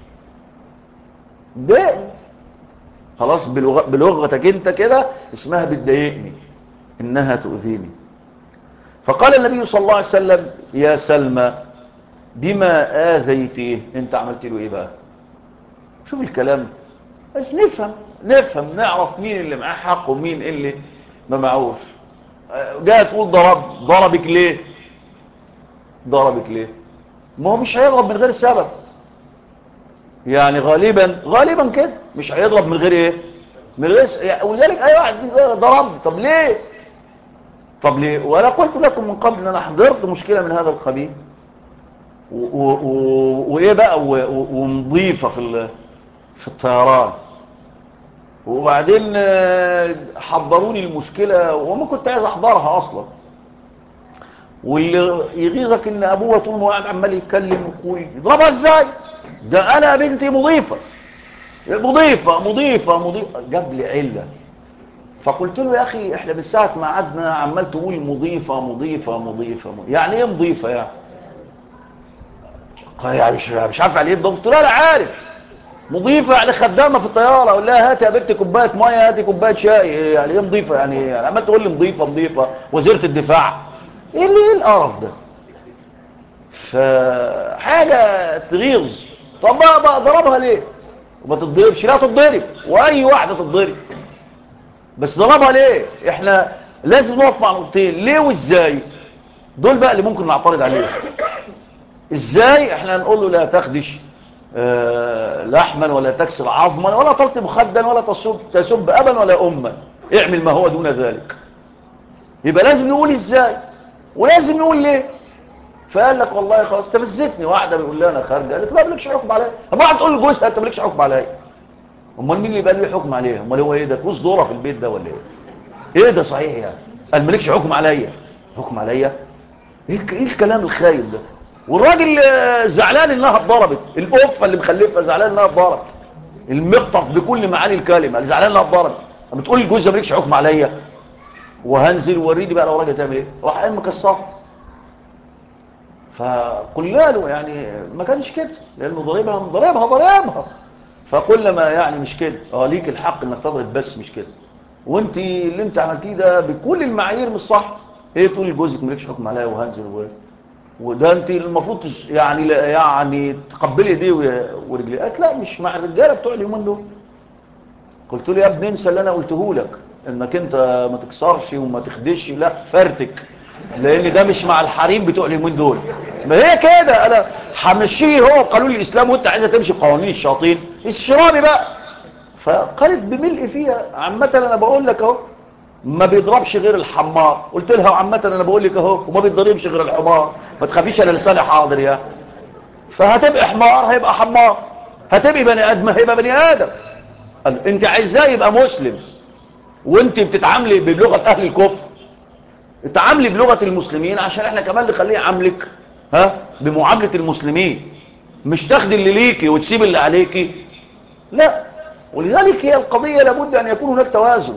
ضايقني خلاص، بلغتك انت كده اسمها بتضايقني، إنها تؤذيني. فقال النبي صلى الله عليه وسلم يا سلمى بما آذيتيه؟ انت عملت له ايه بقى؟ شوف الكلام، نفهم نعرف مين اللي معاه حق ومين اللي ما معوش. جاء تقول ضربك ليه؟ ضربك ليه؟ ما هو مش هيضرب من غير سبب، يعني غالبا كده مش هيضرب من غير ايه؟ من غير ولذلك اي واحد ضربني، طب ليه؟ وانا قلت لكم من قبل ان انا حضرت مشكلة من هذا القبيل وايه بقى ومضيفة في الطيران، وبعدين حضروني المشكلة وما كنت عايز احضرها اصلا. واللي يغيظك ان ابوها طول ما قاعد عمال يتكلم ويقول يضربها ازاي؟ ده انا بنتي مضيفة، جاب لي عله. فقلت له يا اخي احنا من ساعه ما قعدنا عمال تقول مضيفة. يعني ايه مضيفة يعني؟ يعني مش عارف عليه. قلت له لا عارف، مضيفة يعني خدامة في الطيارة، اقول لها هاتي يا بنت كوباية مية، هاتي كوباية شاي. يعني ايه مضيفة؟ يعني عمال تقول لي مضيفة وزيرة الدفاع. ايه القرف ده؟ فحاجة تغيظ. طب بقى ضربها ليه؟ وما تتضربش؟ لا تتضرب، واي واحدة تتضرب، بس ضربها ليه؟ احنا لازم نقف مع نقطتين، ليه وازاي. دول بقى اللي ممكن نعترض عليهم. ازاي؟ احنا نقول له لا تخدش لحما ولا تكسر عظما ولا تلطم خدا ولا تسب ابا ولا اما، اعمل ما هو دون ذلك. يبقى لازم نقول ازاي ولازم نقول ليه. فقال لك والله خلاص استفزتني واحده بيقول لي انا خارجه، قالت لا مالكش حكم عليا. اما واحد تقول لجوزها انت مالكش حكم عليا، امال مين اللي يبقى له حكم عليها؟ امال هو ايه ده، كوز دوره في البيت ده ولا ايه؟ ايه ده صحيح يعني؟ قال مالكش حكم عليا. حكم عليا؟ ايه الكلام الخايب ده؟ والراجل زعلان انها اتضربت، القفه اللي مخلفها زعلان انها اتضربت، المقطف بكل معاني الكلمه زعلان انها اتضربت. اما تقول لجوزها مالكش حكم عليا، وهنزل وريني بقى لو راجل تعمل ايه. راح قام مكسر. فقلنا له يعني ما كانش كده، لانه ضربها. فقلنا ما يعني مش كده، ليك الحق انك تضرب بس مش كده، وانت اللي انت عملتيه ده بكل المعايير مش صح. ايه تقول لجوزك مالكش حكم عليا وهنزل وده انت المفروض يعني تقبلي ايديه ورجليه. قالت لا مش مع الرجاله بتوع اليومين دول. قلت له يا ابني انسى اللي انا قلته لك، انك انت ما تكسرش وما تخدش، لا فرتك، لان ده مش مع الحريم بتوع اليومين دول. ما هي كده، انا همشيه هو قانون الاسلام وانت عايزه تمشي بقوانين الشياطين، اشربي بقى. فقالت بملء فيها عامه انا بقول لك اهو ما بيضربش غير الحمار. قلت لها عامه انا بقول لك اهو وما بيضربش غير الحمار، ما تخافيش انا لساني حاضر يا. فهتبقى حمار هيبقى حمار، هتبقى بني ادم هيبقى بني ادم. قال انت عايزاه يبقى مسلم وانت بتتعاملي بلغه اهل الكفر، اتعاملي بلغه المسلمين عشان احنا كمان نخليه يعاملك بمعامله المسلمين، مش تاخدي اللي ليكي وتسيب اللي عليكي. لا، ولذلك هي القضيه لابد ان يكون هناك توازن.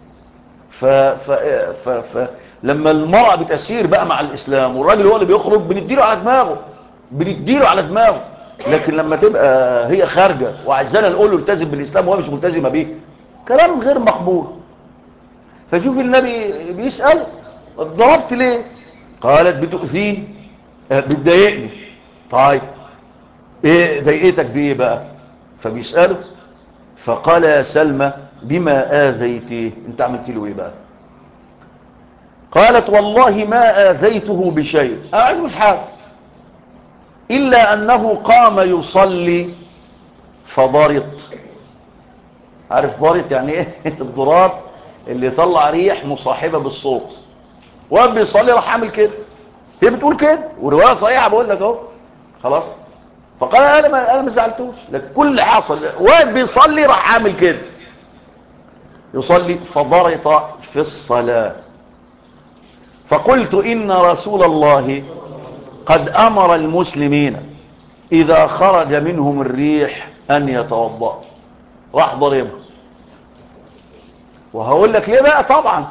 لما المرأة بتسير بقى مع الإسلام والراجل هو اللي بيخرج بنديله على دماغه. لكن لما تبقى هي خارجة وعايزانا نقول له التزم بالإسلام وهو مش ملتزمة به، كلام غير مقبول. فشوف النبي بيسأل ضربت ليه؟ قالت بتؤذيني، بتضايقني. طيب ايه ضايقتك بايه بقى؟ فبيسأله. فقال يا سلمى بما آذيتيه، انت عملت له ايه بقى؟ قالت والله ما آذيته بشيء، مش حاجة إلا أنه قام يصلي فضرط. عارف ضرط يعني ايه؟ الضراط اللي يطلع ريح مصاحبة بالصوت، وقام بيصلي راح عامل كده. هي بتقول كده ورواية صحيحة بقول لك اهو. خلاص. فقال انا ما زعلتوش، لكن كل اللي حصل وقف بيصلي راح عامل كده، يصلي فضرط في الصلاة. فقلت إن رسول الله قد أمر المسلمين إذا خرج منهم الريح أن يتوضأ. راح ضربه. وهقول لك ليه بقى طبعا.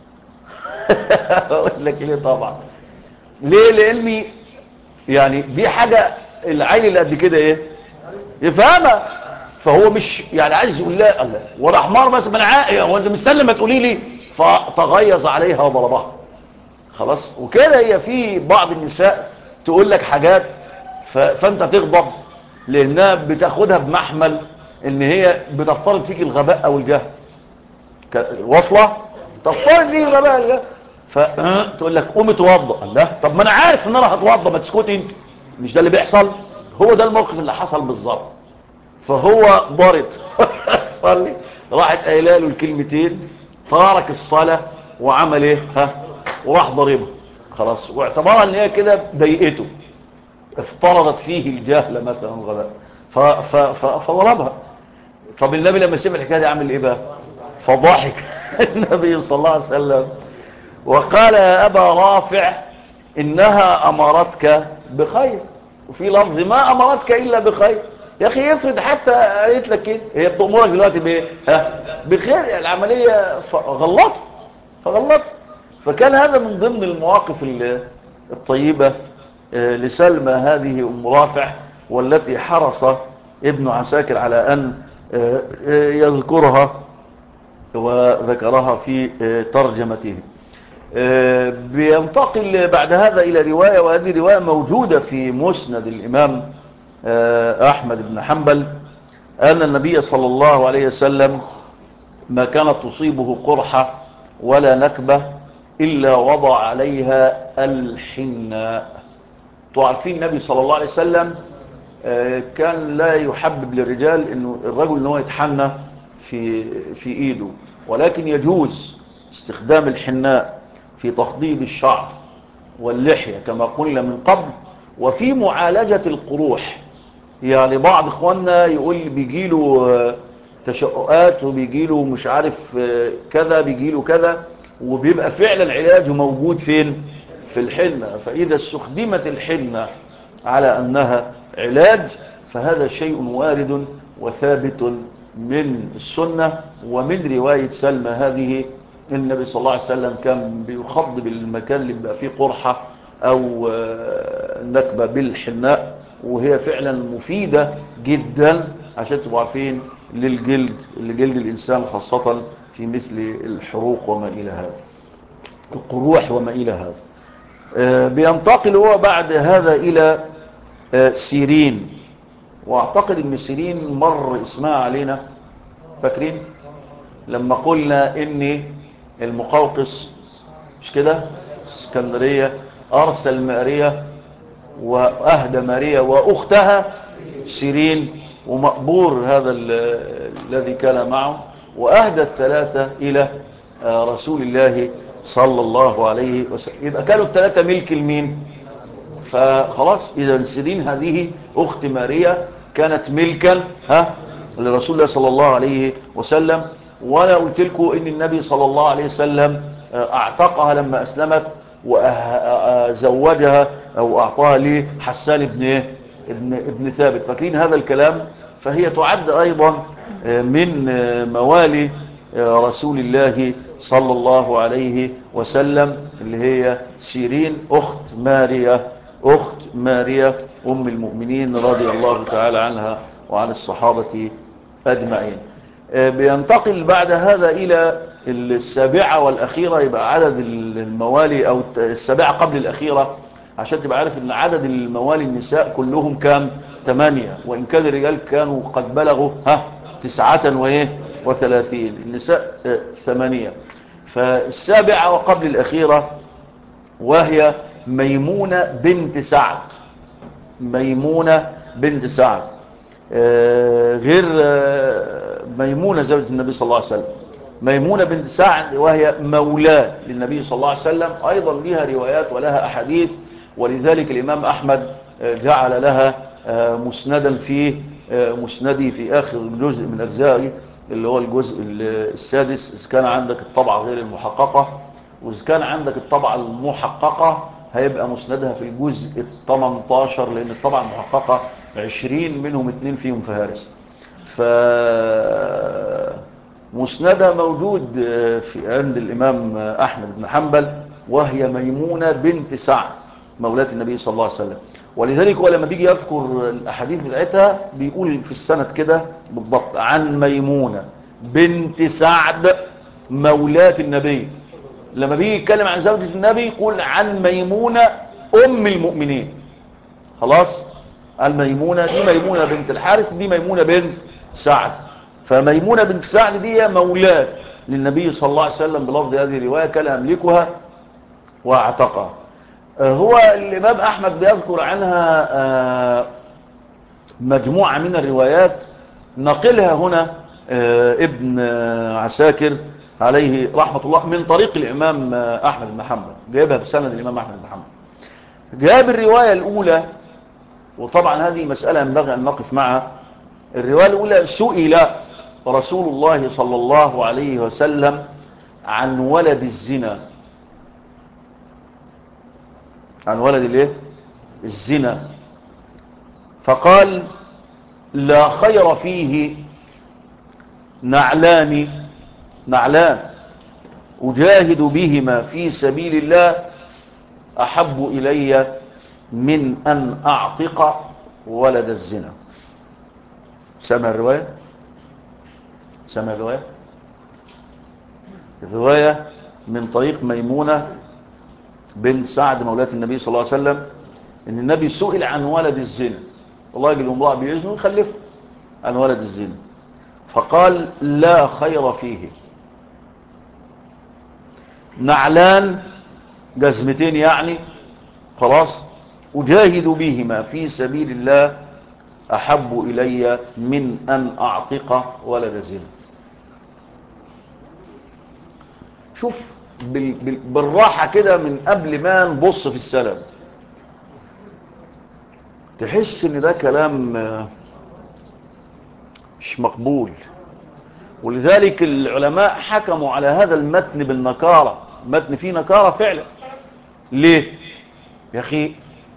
هقول لك ليه طبعا. ليه؟ لأني يعني دي حاجة العين اللي قد كده ايه يفهمها. فهو مش يعني عايز يقول لا الله ولا حمار بس من عاقل وانت مستني ما تقولي لي، فتغيظ عليها وضربها. خلاص. وكده هي في بعض النساء تقول لك حاجات فانت تغضب لانها بتاخدها بمحمل ان هي بتفترض فيك الغباء او الجهل. واصله تفترض فيك الغباء او الجهل، فتقول لك قوم اتوضى. الله طب ما انا عارف ان انا هتوضى، ما تسكتي انت. مش ده اللي بيحصل؟ هو ده الموقف اللي حصل بالظبط. فهو ضرط صلي، راحت قايله له الكلمتين، تارك الصلاه وعمل ايه وراح ضربه. خلاص. واعتبرها ان هي كده ضايقته، افترضت فيه الجهل مثلا الغباء، فضربها. طب النبي لما سمع الحكايه دي عمل ايه بقى؟ فضحك النبي صلى الله عليه وسلم وقال يا ابا رافع انها امرتك بخير، وفي لفظ ما امرتك الا بخير. يا اخي افرض حتى قالت لك كده، هي بتأمرك دلوقتي بايه بخير. العمليه فغلط. فكان هذا من ضمن المواقف الطيبة لسلمى هذه أم رافع، والتي حرص ابن عساكر على أن يذكرها وذكرها في ترجمته. بينتقل بعد هذا إلى رواية، وهذه رواية موجودة في مسند الإمام أحمد بن حنبل، أن النبي صلى الله عليه وسلم ما كانت تصيبه قرحة ولا نكبة إلا وضع عليها الحناء. تعرفين النبي صلى الله عليه وسلم كان لا يحبب للرجال إنه الرجل إنه يتحنى في إيده، ولكن يجوز استخدام الحناء في تخضيب الشعر واللحية كما قلنا من قبل، وفي معالجة القروح. يعني بعض إخواننا يقول بيجيله تشققات وبيجيله مش عارف كذا، بيجيله كذا، وبيبقى فعلا علاجه موجود فين؟ في الحنة. فإذا استخدمت الحنة على أنها علاج فهذا شيء وارد وثابت من السنة. ومن رواية سلمى هذه النبي صلى الله عليه وسلم كان بيخضب المكان اللي بيبقى فيه قرحة أو نكبة بالحناء، وهي فعلا مفيدة جدا عشان تبقوا عارفين للجلد الإنسان، خاصة في مثل الحروق وما إلى هذا، القروح وما إلى هذا. بينتقل هو بعد هذا إلى سيرين، واعتقد ان سيرين مر اسمها علينا، فاكرين لما قلنا ان المقوقس مش كده اسكندرية ارسل ماريا واهدى ماريا واختها سيرين ومقبور هذا الذي كان معه، واهدى الثلاثة الى رسول الله صلى الله عليه وسلم. يبقى كانوا الثلاثة ملك المين؟ فخلاص إذا سيرين هذه أخت ماريا كانت ملكا لرسول الله صلى الله عليه وسلم. وأنا قلت لكم إن النبي صلى الله عليه وسلم اعتقها لما أسلمت وزوجها أو أعطاها لحسان ابن ثابت، فاكرين هذا الكلام؟ فهي تعد أيضا من موالي رسول الله صلى الله عليه وسلم، اللي هي سيرين أخت ماريا أم المؤمنين رضي الله تعالى عنها وعن الصحابة أجمعين. بينتقل بعد هذا إلى السابعة والأخيرة، يبقى عدد الموالي أو السابعة قبل الأخيرة، عشان تبقى عارف أن عدد الموالي النساء كلهم كان 8، وإن كان الرجال كانوا قد بلغوا 39، النساء 8. فالسابعة وقبل الأخيرة وهي ميمونة بنت سعد. غير ميمونة زوجة النبي صلى الله عليه وسلم، ميمونة بنت سعد وهي مولاه للنبي صلى الله عليه وسلم، أيضا لها روايات ولها أحاديث، ولذلك الإمام أحمد جعل لها مسندا في مسندي في آخر جزء من أجزائه اللي هو الجزء السادس، إذا كان عندك الطبعة غير المحققة، وإذا كان عندك الطبعة المحققة هيبقى مسندها في الجزء 18، لأن الطبعة المحققة 20 منهم 2 فيهم فهارس. فمسندها موجود عند الإمام أحمد بن حنبل، وهي ميمونة بنت سعد مولاة النبي صلى الله عليه وسلم. ولذلك هو لما بيجي يذكر الأحاديث بتاعتها بيقول في السند كده بالضبط: عن ميمونة بنت سعد مولاة النبي. لما بيجي يتكلم عن زوجة النبي يقول عن ميمونة أم المؤمنين. خلاص، الميمونة دي ميمونة بنت الحارث، دي ميمونة بنت سعد. فميمونة بنت سعد دي مولاة للنبي صلى الله عليه وسلم بلفظ هذه الرواية، كان يملكها واعتقها. هو الإمام أحمد بيذكر عنها مجموعة من الروايات، نقلها هنا ابن عساكر عليه رحمة الله من طريق الإمام أحمد بن حنبل، جايبها بسند الإمام أحمد بن حنبل. جاب الرواية الأولى، وطبعا هذه مسألة ينبغي أن نقف معها. الرواية الأولى: سئل رسول الله صلى الله عليه وسلم عن ولد الزنا. عن ولد الايه؟ الزنا. فقال: لا خير فيه نعلان أجاهد بهما في سبيل الله أحب إلي من أن أعتق ولد الزنا. سمع الرواية؟ الرواية من طريق ميمونة بنت سعد مولاة النبي صلى الله عليه وسلم ان النبي سئل عن ولد الزنا، الراجل وامرأة بيزنوا ويخلفوا، عن ولد الزنا، فقال لا خير فيه، نعلان جزمتين يعني خلاص أجاهد بهما في سبيل الله أحب إلي من أن أعتق ولد زنا. شوف بالراحة كده من قبل ما نبص في السلام، تحس ان ده كلام مش مقبول. ولذلك العلماء حكموا على هذا المتن بالنكارة، متن فيه نكارة فعلا. ليه يا اخي؟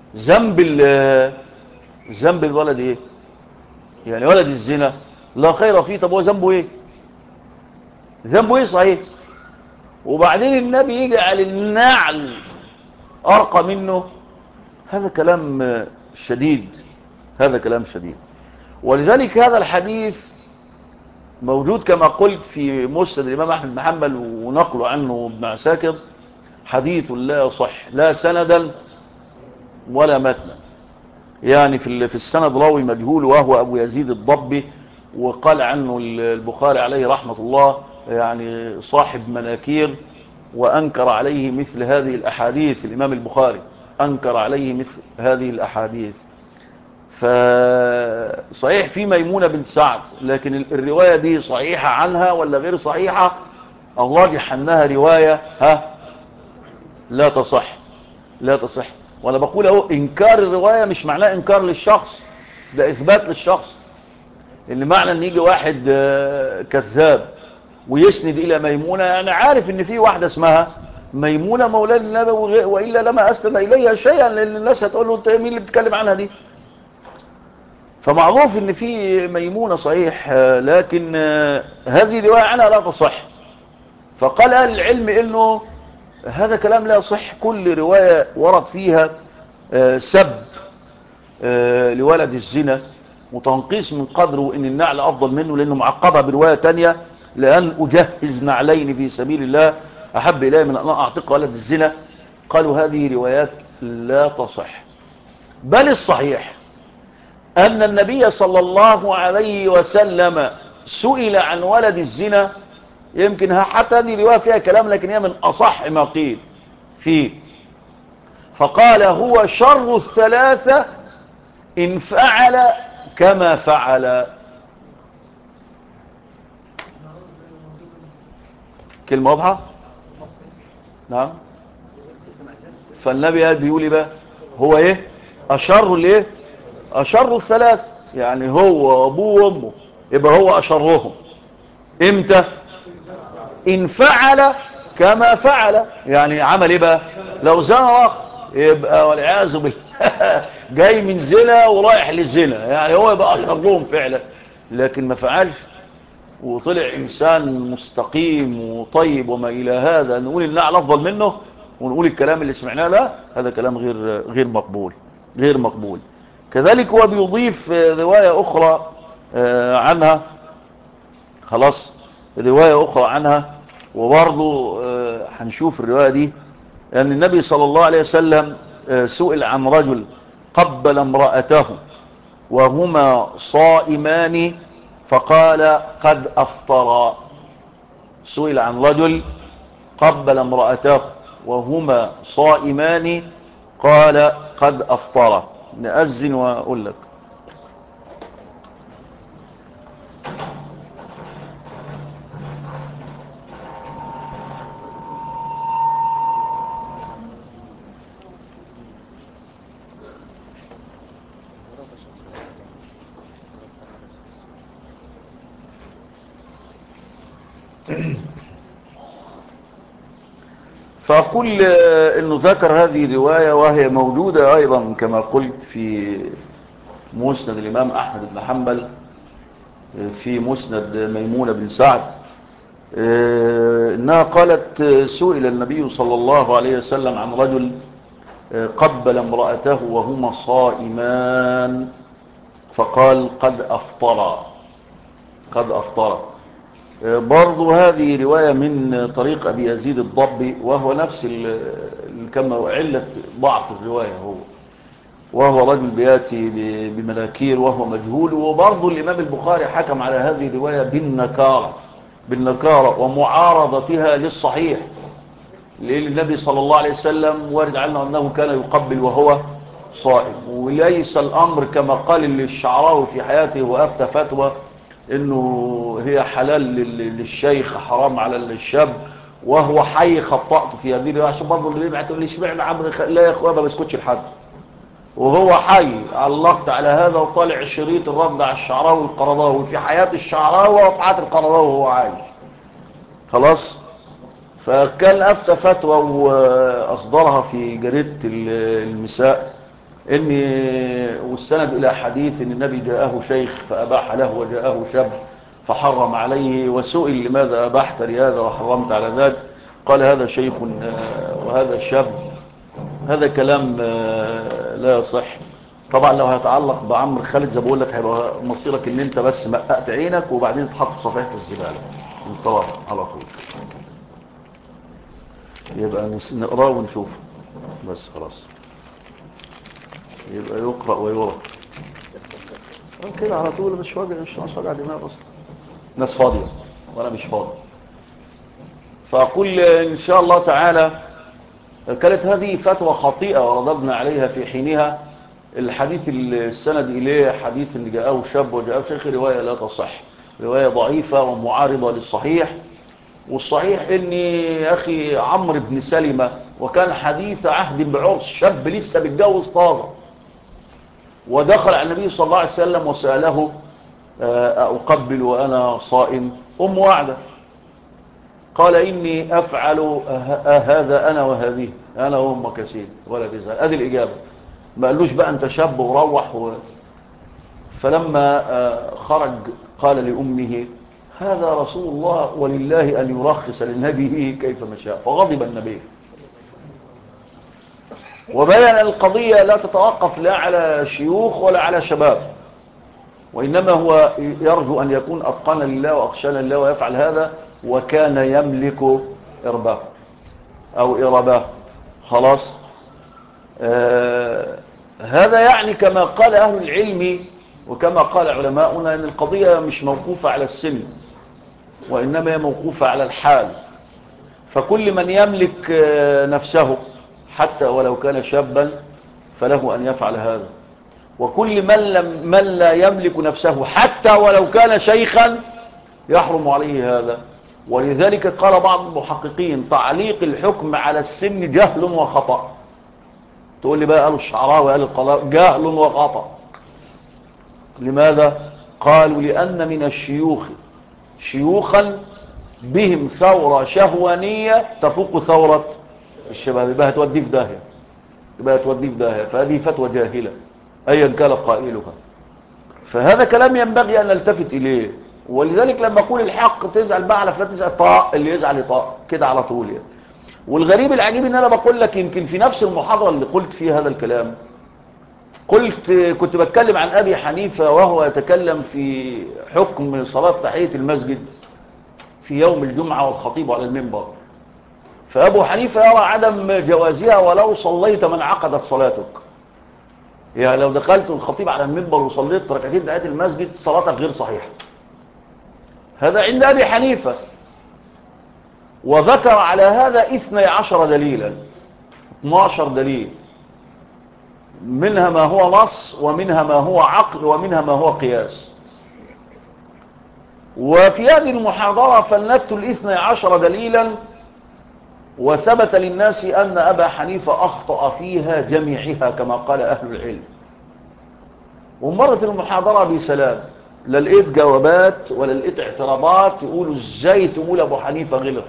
ذنب الولد ايه؟ يعني ولد الزنا لا خير فيه، طب هو ذنبه ايه؟ ذنبه ايه صحيح؟ وبعدين النبي يجعل النعل ارقى منه، هذا كلام شديد، هذا كلام شديد. ولذلك هذا الحديث موجود كما قلت في مسند الإمام أحمد بن حنبل، ونقل عنه ابن عساكر، حديث لا يصح لا سندا ولا متنا. يعني في السند راوي مجهول وهو أبو يزيد الضبي، وقال عنه البخاري عليه رحمة الله يعني صاحب مناكير، وأنكر عليه مثل هذه الأحاديث. الإمام البخاري أنكر عليه مثل هذه الأحاديث. فصحيح في ميمونة بنت سعد، لكن الرواية دي صحيحة عنها ولا غير صحيحة؟ الراجح أنها رواية لا تصح، لا تصح. وأنا بقول اهو إنكار الرواية مش معناه إنكار للشخص، ده إثبات للشخص. اللي معنى أن يجي واحد كذاب ويسند إلى ميمونة، يعني عارف أن في واحدة اسمها ميمونة مولاه النبي، وإلا لما أسلم إليها شيئا، لأن الناس هتقول له أنت مين اللي بتتكلم عنها دي؟ فمعروف ان في ميمونة صحيح، لكن هذه رواية عنها لا تصح. فقال اهل العلم انه هذا كلام لا يصح. كل رواية ورد فيها سب لولد الزنا وتنقيص من قدره، ان النعل افضل منه، لانه معقبة برواية تانية لان اجهز نعلين في سبيل الله احب الي من ان اعتق ولد الزنا. قالوا هذه روايات لا تصح. بل الصحيح أن النبي صلى الله عليه وسلم سئل عن ولد الزنا، يمكن حتى هذه رواية فيها كلام لكن هي من أصح ما قيل فيه، فقال هو شر الثلاثة إن فعل كما فعل. كلمة واضحة؟ نعم. فالنبي قال بيقول بقى هو ايه؟ أشر ليه؟ أشر الثلاث، يعني هو أبوه وأمه، يبقى هو أشرهم. إمتى؟ إن فعل كما فعل، يعني عمل إيه بقى؟ لو زنى يبقى والعياذ بالله جاي من زنا ورايح للزنا، يعني هو يبقى أشرهم فعلا. لكن ما فعلش وطلع إنسان مستقيم وطيب وما إلى هذا، نقول النعل أفضل منه ونقول الكلام اللي سمعناه؟ لا، هذا كلام غير مقبول، غير مقبول. كذلك هو بيضيف رواية أخرى عنها، خلاص، رواية أخرى عنها، وبرضو هنشوف الرواية دي. أن النبي صلى الله عليه وسلم سئل عن رجل قبل امرأته وهما صائمان فقال قد أفطرا. سئل عن رجل قبل امرأته وهما صائمان قال قد أفطرا. نأذن وأقول لك. فأقول أنه ذكر هذه الرواية وهي موجودة أيضا كما قلت في مسند الإمام أحمد بن حنبل، في مسند ميمونة بن سعد، إنها قالت سئل النبي صلى الله عليه وسلم عن رجل قبل امرأته وهما صائمان فقال قد أفطرا، قد أفطرا. برضو هذه رواية من طريق أبي يزيد الضبي، وهو نفس كما علة ضعف الرواية، وهو رجل بياتي بمناكير وهو مجهول. وبرضو الإمام البخاري حكم على هذه الرواية بالنكارة ومعارضتها للصحيح، لأن النبي صلى الله عليه وسلم وارد عنه أنه كان يقبل وهو صائم، وليس الأمر كما قال الشعراوي في حياته وأفتى فتوى إنه هي حلال للشيخ حرام على الشاب وهو حي. خطأت في هذه الرواية عشان برضه اللي يبعت اللي اشمعنى عمرو لا يا اخويا ما بسكتش لحد وهو حي. علقت على هذا وطالع شريط الرد على الشعراوي والقرضاوي في حياة الشعراوي وفي حياة القرضاوي وهو عايش خلاص. فكان أفتى فتوى وأصدرها في جريدة المساء والسند إلى حديث إن النبي جاءه شيخ فأباح له وجاءه شاب فحرم عليه، وسئل لماذا أباحت لهذا وحرمت على ذاك، قال هذا شيخ وهذا شاب. هذا كلام لا يصح. طبعا لو هيتعلق بعمر خالد زي بقول لك هيبقى مصيرك ان انت بس مققت عينك وبعدين تحط في صفيحة الزبالة انطلاق على طول. يبقى نقرأ ونشوف بس خلاص، يبقى يقرأ ويورى كده على طول. مش وجع دماغ اصلا، ناس فاضية وانا مش فاضي. فأقول إن شاء الله تعالى كانت هذه فتوى خاطئة ورددنا عليها في حينها. الحديث السند إليه حديث إن جاءه شاب وجاءه شيخ رواية لا تصح، رواية ضعيفة ومعارضة للصحيح. والصحيح إن أخي عمرو بن سلمة وكان حديث عهد بعرس، شاب لسه بيتجوز طازة، ودخل على النبي صلى الله عليه وسلم وسأله أقبل وأنا صائم؟ أم وعدة قال إني أفعل هذا أنا وهذه، أنا وأمك يا سيدي ولا بيزعل. هذه الإجابة، ما قالوش بقى أنت شاب وروح فلما خرج قال لأمه هذا رسول الله ولله أن يرخص للنبي كيفما شاء، فغضب النبي. وبين القضية لا تتوقف لا على شيوخ ولا على شباب، وإنما هو يرجو أن يكون أتقن لله وأخشان لله ويفعل هذا وكان يملك إرباه أو إرباه خلاص. هذا يعني كما قال أهل العلم وكما قال علماؤنا أن القضية مش موقوفة على السن وإنما هي موقوفة على الحال. فكل من يملك نفسه حتى ولو كان شابا فله أن يفعل هذا، وكل من لا يملك نفسه حتى ولو كان شيخا يحرم عليه هذا. ولذلك قال بعض المحققين تعليق الحكم على السن جهل وخطأ. تقول لي بقى قالوا الشعراوي قال القضاء جهل وخطأ. لماذا؟ قالوا لأن من الشيوخ شيوخا بهم ثورة شهوانية تفوق ثورة الشباب، يبقى هتودي في داهية، فهذه فتوى جاهلة أيا كان قائلها. فهذا كلام ينبغي أن نلتفت إليه. ولذلك لما أقول الحق تزعل بقى على فلان تزعل طاق، اللي يزعل يطاق كده على طول يعني. والغريب العجيب ان انا بقول لك يمكن في نفس المحاضرة اللي قلت فيها هذا الكلام كنت بتكلم عن أبي حنيفة وهو يتكلم في حكم صلاة تحية المسجد في يوم الجمعة والخطيب على المنبر. فأبو حنيفة يرى عدم جوازها ولو صليت من عقدت صلاتك، يعني لو دخلت الخطيب على المنبر وصليت ركعتين تحية المسجد صلاتك غير صحيحة. هذا عند أبي حنيفة. وذكر على هذا 12 دليلا 12 دليل، منها ما هو نص ومنها ما هو عقل ومنها ما هو قياس. وفي هذه المحاضرة فلنكتل 12 دليلا وثبت للناس أن أبا حنيفة أخطأ فيها جميعها كما قال أهل العلم. ومرت المحاضرة بسلام، لا لقيت جوابات ولا لقيت اعتراضات يقولوا ازاي تقول أبو حنيفة غلط.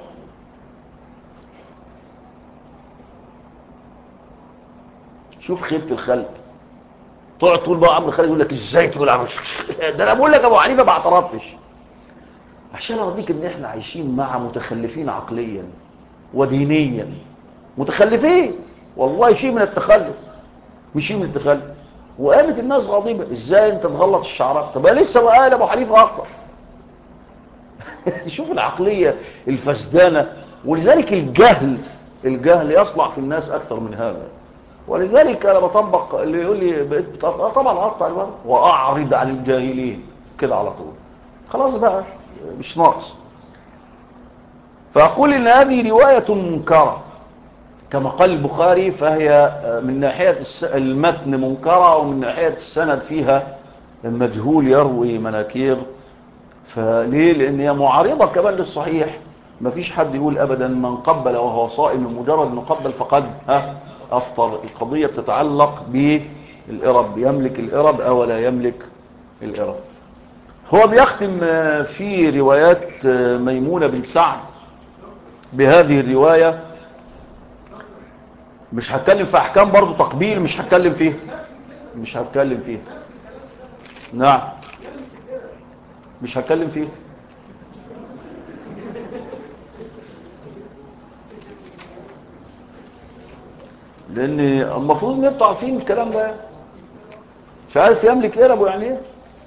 شوف خيبة الخلق، تقعد تقول بقى عمرو خالد يقول لك ازاي تقول عمرو ده انا بقول لك ابو حنيفه ما اعترضتش، عشان اوريك ان احنا عايشين مع متخلفين عقليا ودينيا، متخلفين والله، شيء من التخلف مش شيء من التخلف. وقامت الناس غاضبه ازاي انت تغلط الشعراء؟ طب لسه وقال ابو حنيفه اخطا شوف العقلية الفسدانة. ولذلك الجهل يصنع في الناس أكثر من هذا. ولذلك أنا بطبق اللي يقول لي طبعا أقطع الورق وأعرض عن الجاهلين كده على طول، خلاص بقى مش ناقص. فأقول إن هذه رواية منكرة كما قال البخاري، فهي من ناحية المتن منكرة، ومن ناحية السند فيها المجهول يروي مناكير. فليه؟ لأن هي معارضة كمان للصحيح. مفيش حد يقول أبدا من قبل وهو صائم مجرد أنه قبل فقد أفطر. القضية بتتعلق بالإرب، يملك الإرب أو لا يملك الإرب. هو بيختم في روايات ميمونة بن سعد بهذه الرواية. مش هتكلم في أحكام برضو تقبيل، مش هتكلم فيه. نعم مش هتكلم فيه، لان المفروض ان انتوا عارفين الكلام ده. مش عارف يملك ايه ابو يعني ايه؟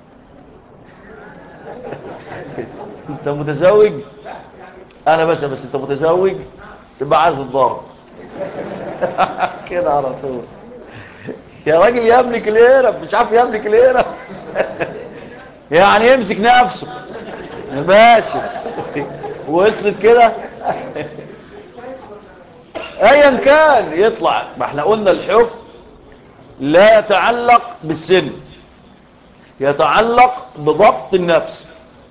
انت متزوج؟ انا بس انت متزوج تبقى عايز الضرب كده على طول. يا راجل يملك الهرب، مش عارف يملك الهرب يعني يمسك نفسه ماشي وصلت كده. ايا كان يطلع، ما احنا قلنا الحكم لا يتعلق بالسن، يتعلق بضبط النفس.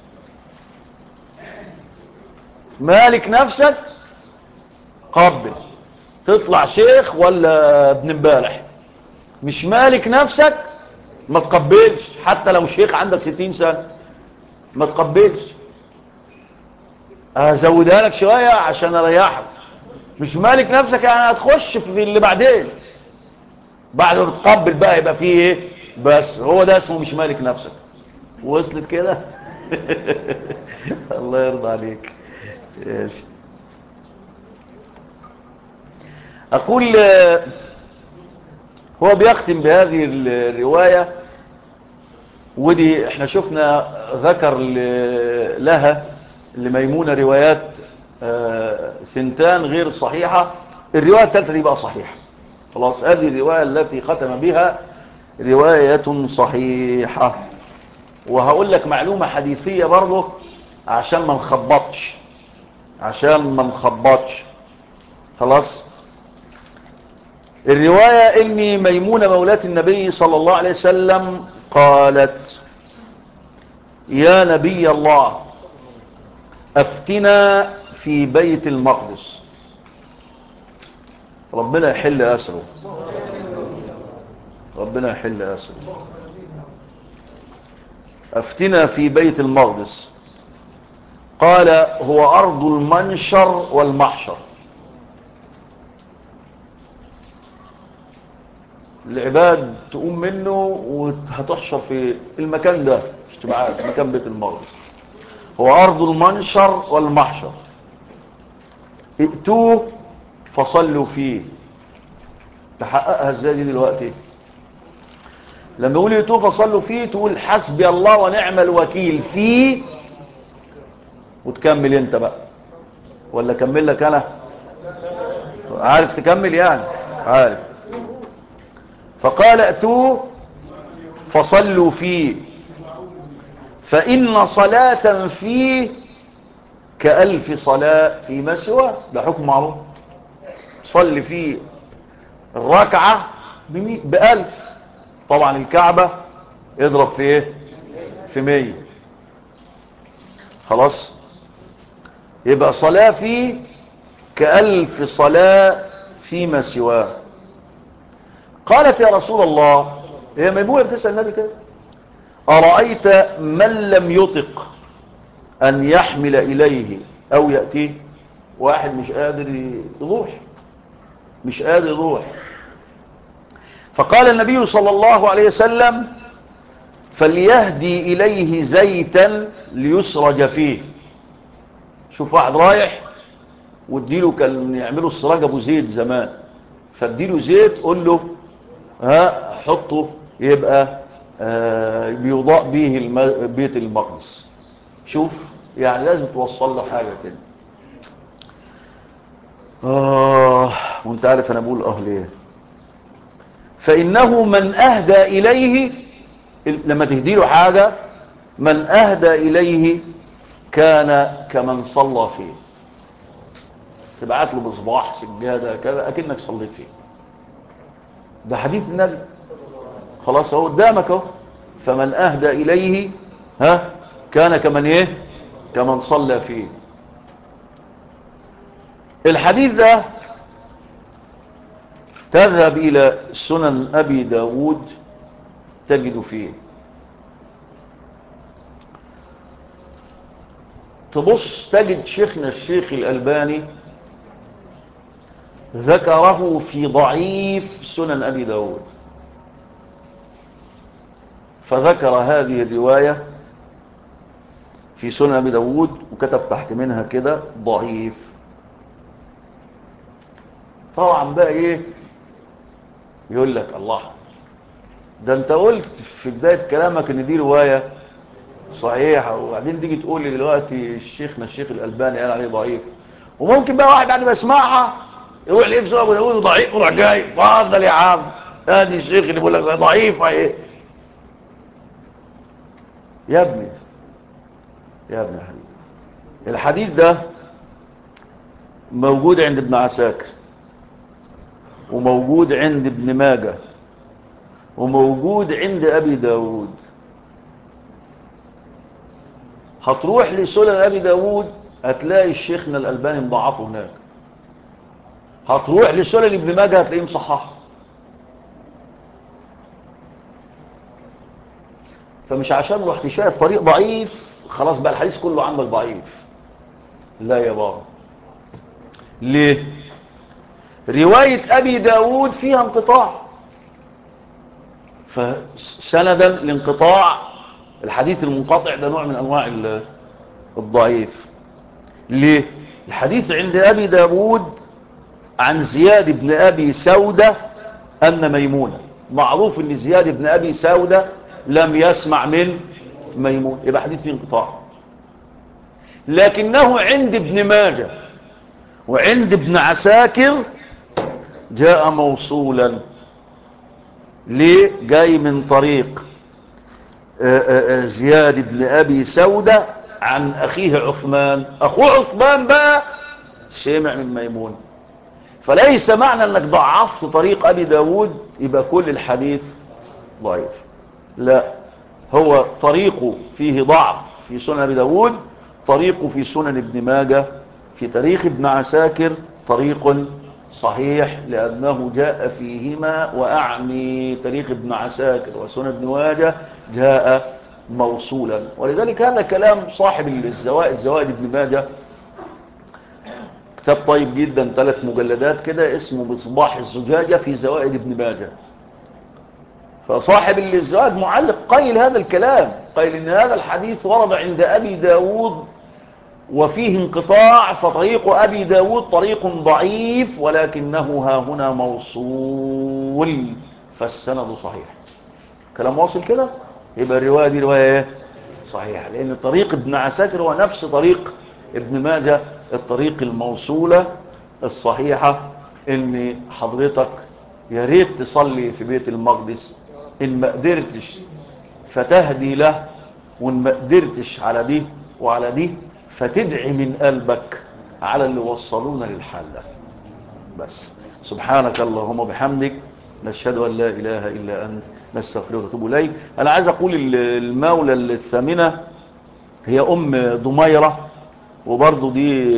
مالك نفسك قبل، تطلع شيخ ولا ابن امبارح. مش مالك نفسك ما تقبلش، حتى لو شيخ عندك 60 سنة ما تقبلش. هزودها لك شوية عشان اريحك. مش مالك نفسك يعني هتخش في اللي بعدين، بعد ما بتقبل بقى يبقى فيه ايه. بس هو ده اسمه مش مالك نفسك. وصلت كده الله يرضى عليك. ماشي. اقول هو بيختم بهذه الرواية، ودي احنا شفنا ذكر لها لميمونة روايات ثنتان غير صحيحة. الرواية الثالثة دي بقى صحيحة خلاص. هذه الرواية التي ختم بها رواية صحيحة. وهقول لك معلومة حديثية برضه عشان ما نخبطش خلاص. الرواية إن ميمونة مولاة النبي صلى الله عليه وسلم قالت: يا نبي الله أفتنا في بيت المقدس. ربنا يحل أسره، ربنا يحل أسره. أفتنا في بيت المقدس. قال: هو أرض المنشر والمحشر. العباد تقوم منه وهتحشر في المكان ده، مش تبقى عارف مكان بيت المقدس. هو أرض المنشر والمحشر، ائتوه فصلوا فيه. تحققها ازاي دي دلوقتي؟ لما يقول ائتوه فصلوا فيه تقول حسبي الله ونعم الوكيل فيه، وتكمل انت بقى ولا كمل لك انا؟ عارف تكمل يعني؟ عارف. فقال ائتوه فصلوا فيه فإن صلاة فيه كألف صلاة فيما سواه. ده حكم معروف. صلي فيه الركعة ب1000. طبعا الكعبة اضرب في ايه؟ في 100. خلاص. يبقى صلاة فيه كألف صلاة فيما سواه. قالت: يا رسول الله، هي ميمونة بتسأل النبي كده: أرأيت من لم يطق أن يحمل إليه أو يأتيه؟ واحد مش قادر يروح. فقال النبي صلى الله عليه وسلم: فليهدي إليه زيتا ليسرج فيه. شوف واحد رايح واديله، كان يعملوا السراج ابو زيت زمان، فاديله زيت قول له حطه يبقى بيضاء به بيت المقدس. شوف يعني لازم توصل له حاجة كده. وانت عارف انا بقول ليه. فإنه من أهدى إليه، لما تهدي له حاجة، من أهدى إليه كان كمن صلى فيه. تبعت له بصباح سجادة كذا أكنك صليت فيه. ده حديث النبي، خلاص هو قدامك اهو. فمن أهدى إليه كان كمن ايه؟ كمن صلى فيه. الحديث ده تذهب إلى سنن أبي داود تجد فيه، تبص تجد شيخنا الشيخ الألباني ذكره في ضعيف سنن أبي داود، فذكر هذه الرواية في سنن أبي داود وكتب تحت منها كده ضعيف. طبعا بقى ايه يقول لك الله، ده انت قلت في بداية كلامك ان دي رواية صحيحة، وبعدين تيجي تقول لي دلوقتي الشيخنا الشيخ الألباني قال عليه ضعيف. وممكن بقى واحد بعد ما يسمعها يروح ليه في سنن أبي داود ضعيف وراح جاي فضل يا عم ادي الشيخ اللي بيقول لك ضعيفة ايه. يا ابني يا ابني حبيبي، الحديث ده موجود عند ابن عساكر، وموجود عند ابن ماجه، وموجود عند أبي داود. هتروح لسنن أبي داود هتلاقي الشيخنا الألباني مضاعفه هناك. هتروح لسنن ابن ماجه هتلاقيه مصححه. فمش عشان رحت شايف طريق ضعيف خلاص بقى الحديث كله عندك ضعيف. لا يا بابا. ليه؟ رواية أبي داود فيها انقطاع، فسندا لانقطاع الحديث المنقطع ده نوع من أنواع الضعيف. ليه؟ الحديث عند أبي داود عن زياد بن أبي سودة أن ميمونة، معروف أن زياد بن أبي سودة لم يسمع من ميمون، يبقى حديث فيه انقطاع. لكنه عند ابن ماجه وعند ابن عساكر جاء موصولا. ليه؟ جاي من طريق زياد بن أبي سودة عن أخيه عثمان. أخوه عثمان بقى سمع من ميمون. فليس معنى أنك ضعفت طريق أبي داود يبقى كل الحديث ضعيف. لا، هو طريقه فيه ضعف في سنن أبي داود، طريقه في سنن ابن ماجه، في تاريخ ابن عساكر طريق صحيح لأنه جاء فيهما، وأعني تاريخ ابن عساكر وسنن ابن ماجه جاء موصولا. ولذلك هذا كلام صاحب الزوائد، زوائد ابن ماجه، كتاب طيب جدا 3 مجلدات كده اسمه مصباح الزجاجة في زوائد ابن ماجه. فصاحب الزوائد معلق قيل هذا الكلام، قيل ان هذا الحديث ورد عند أبي داود وفيه انقطاع، فطريق أبي داود طريق ضعيف ولكنه ها هنا موصول فالسند صحيح. كلام واصل كده، يبقى الرواية دي رواية صحيحة، لأن طريق ابن عساكر هو نفس طريق ابن ماجه، الطريق الموصولة الصحيحة. ان حضرتك يا ريت تصلي في بيت المقدس، ان ما قدرتش فتهدي له، وان ما قدرتش على دي وعلى دي فتدعي من قلبك على اللي وصلونا للحال ده بس. سبحانك اللهم وبحمدك نشهد ان لا اله الا انت نستغفرك ونتوب اليك. انا عايز اقول المولى الثامنه هي ام ضميره، وبرضو دي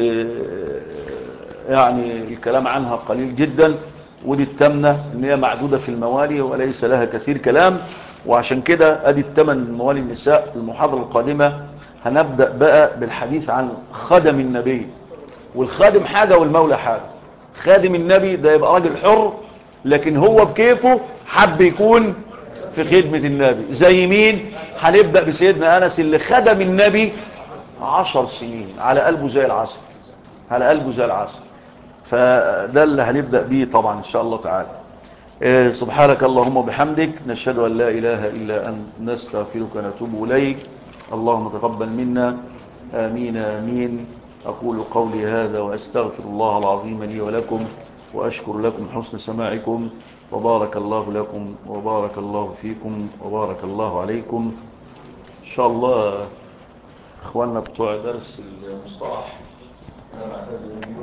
يعني الكلام عنها قليل جدا، ودي التامنه ان هي معدوده في الموالي وليس لها كثير كلام. وعشان كده ادي الثمن موالي النساء. المحاضره القادمه هنبدا بقى بالحديث عن خدم النبي، والخادم حاجه والمولى حاجه. خادم النبي ده يبقى راجل حر لكن هو بكيفه حب يكون في خدمه النبي. زي مين؟ هنبدا بسيدنا انس اللي خدم النبي 10 سنين على قلبه زي العسل، على قلبه زي العسل. فده اللي هنبدأ بيه طبعا إن شاء الله تعالى. سبحانك اللهم وبحمدك نشهد أن لا إله إلا أنت نستغفرك ونتوب إليك. اللهم تقبل منا آمين آمين. أقول قولي هذا وأستغفر الله العظيم لي ولكم، وأشكر لكم حسن سماعكم، وبارك الله لكم وبارك الله فيكم وبارك الله عليكم. إن شاء الله إخواننا بتوع درس المصطلح أنا بعتذر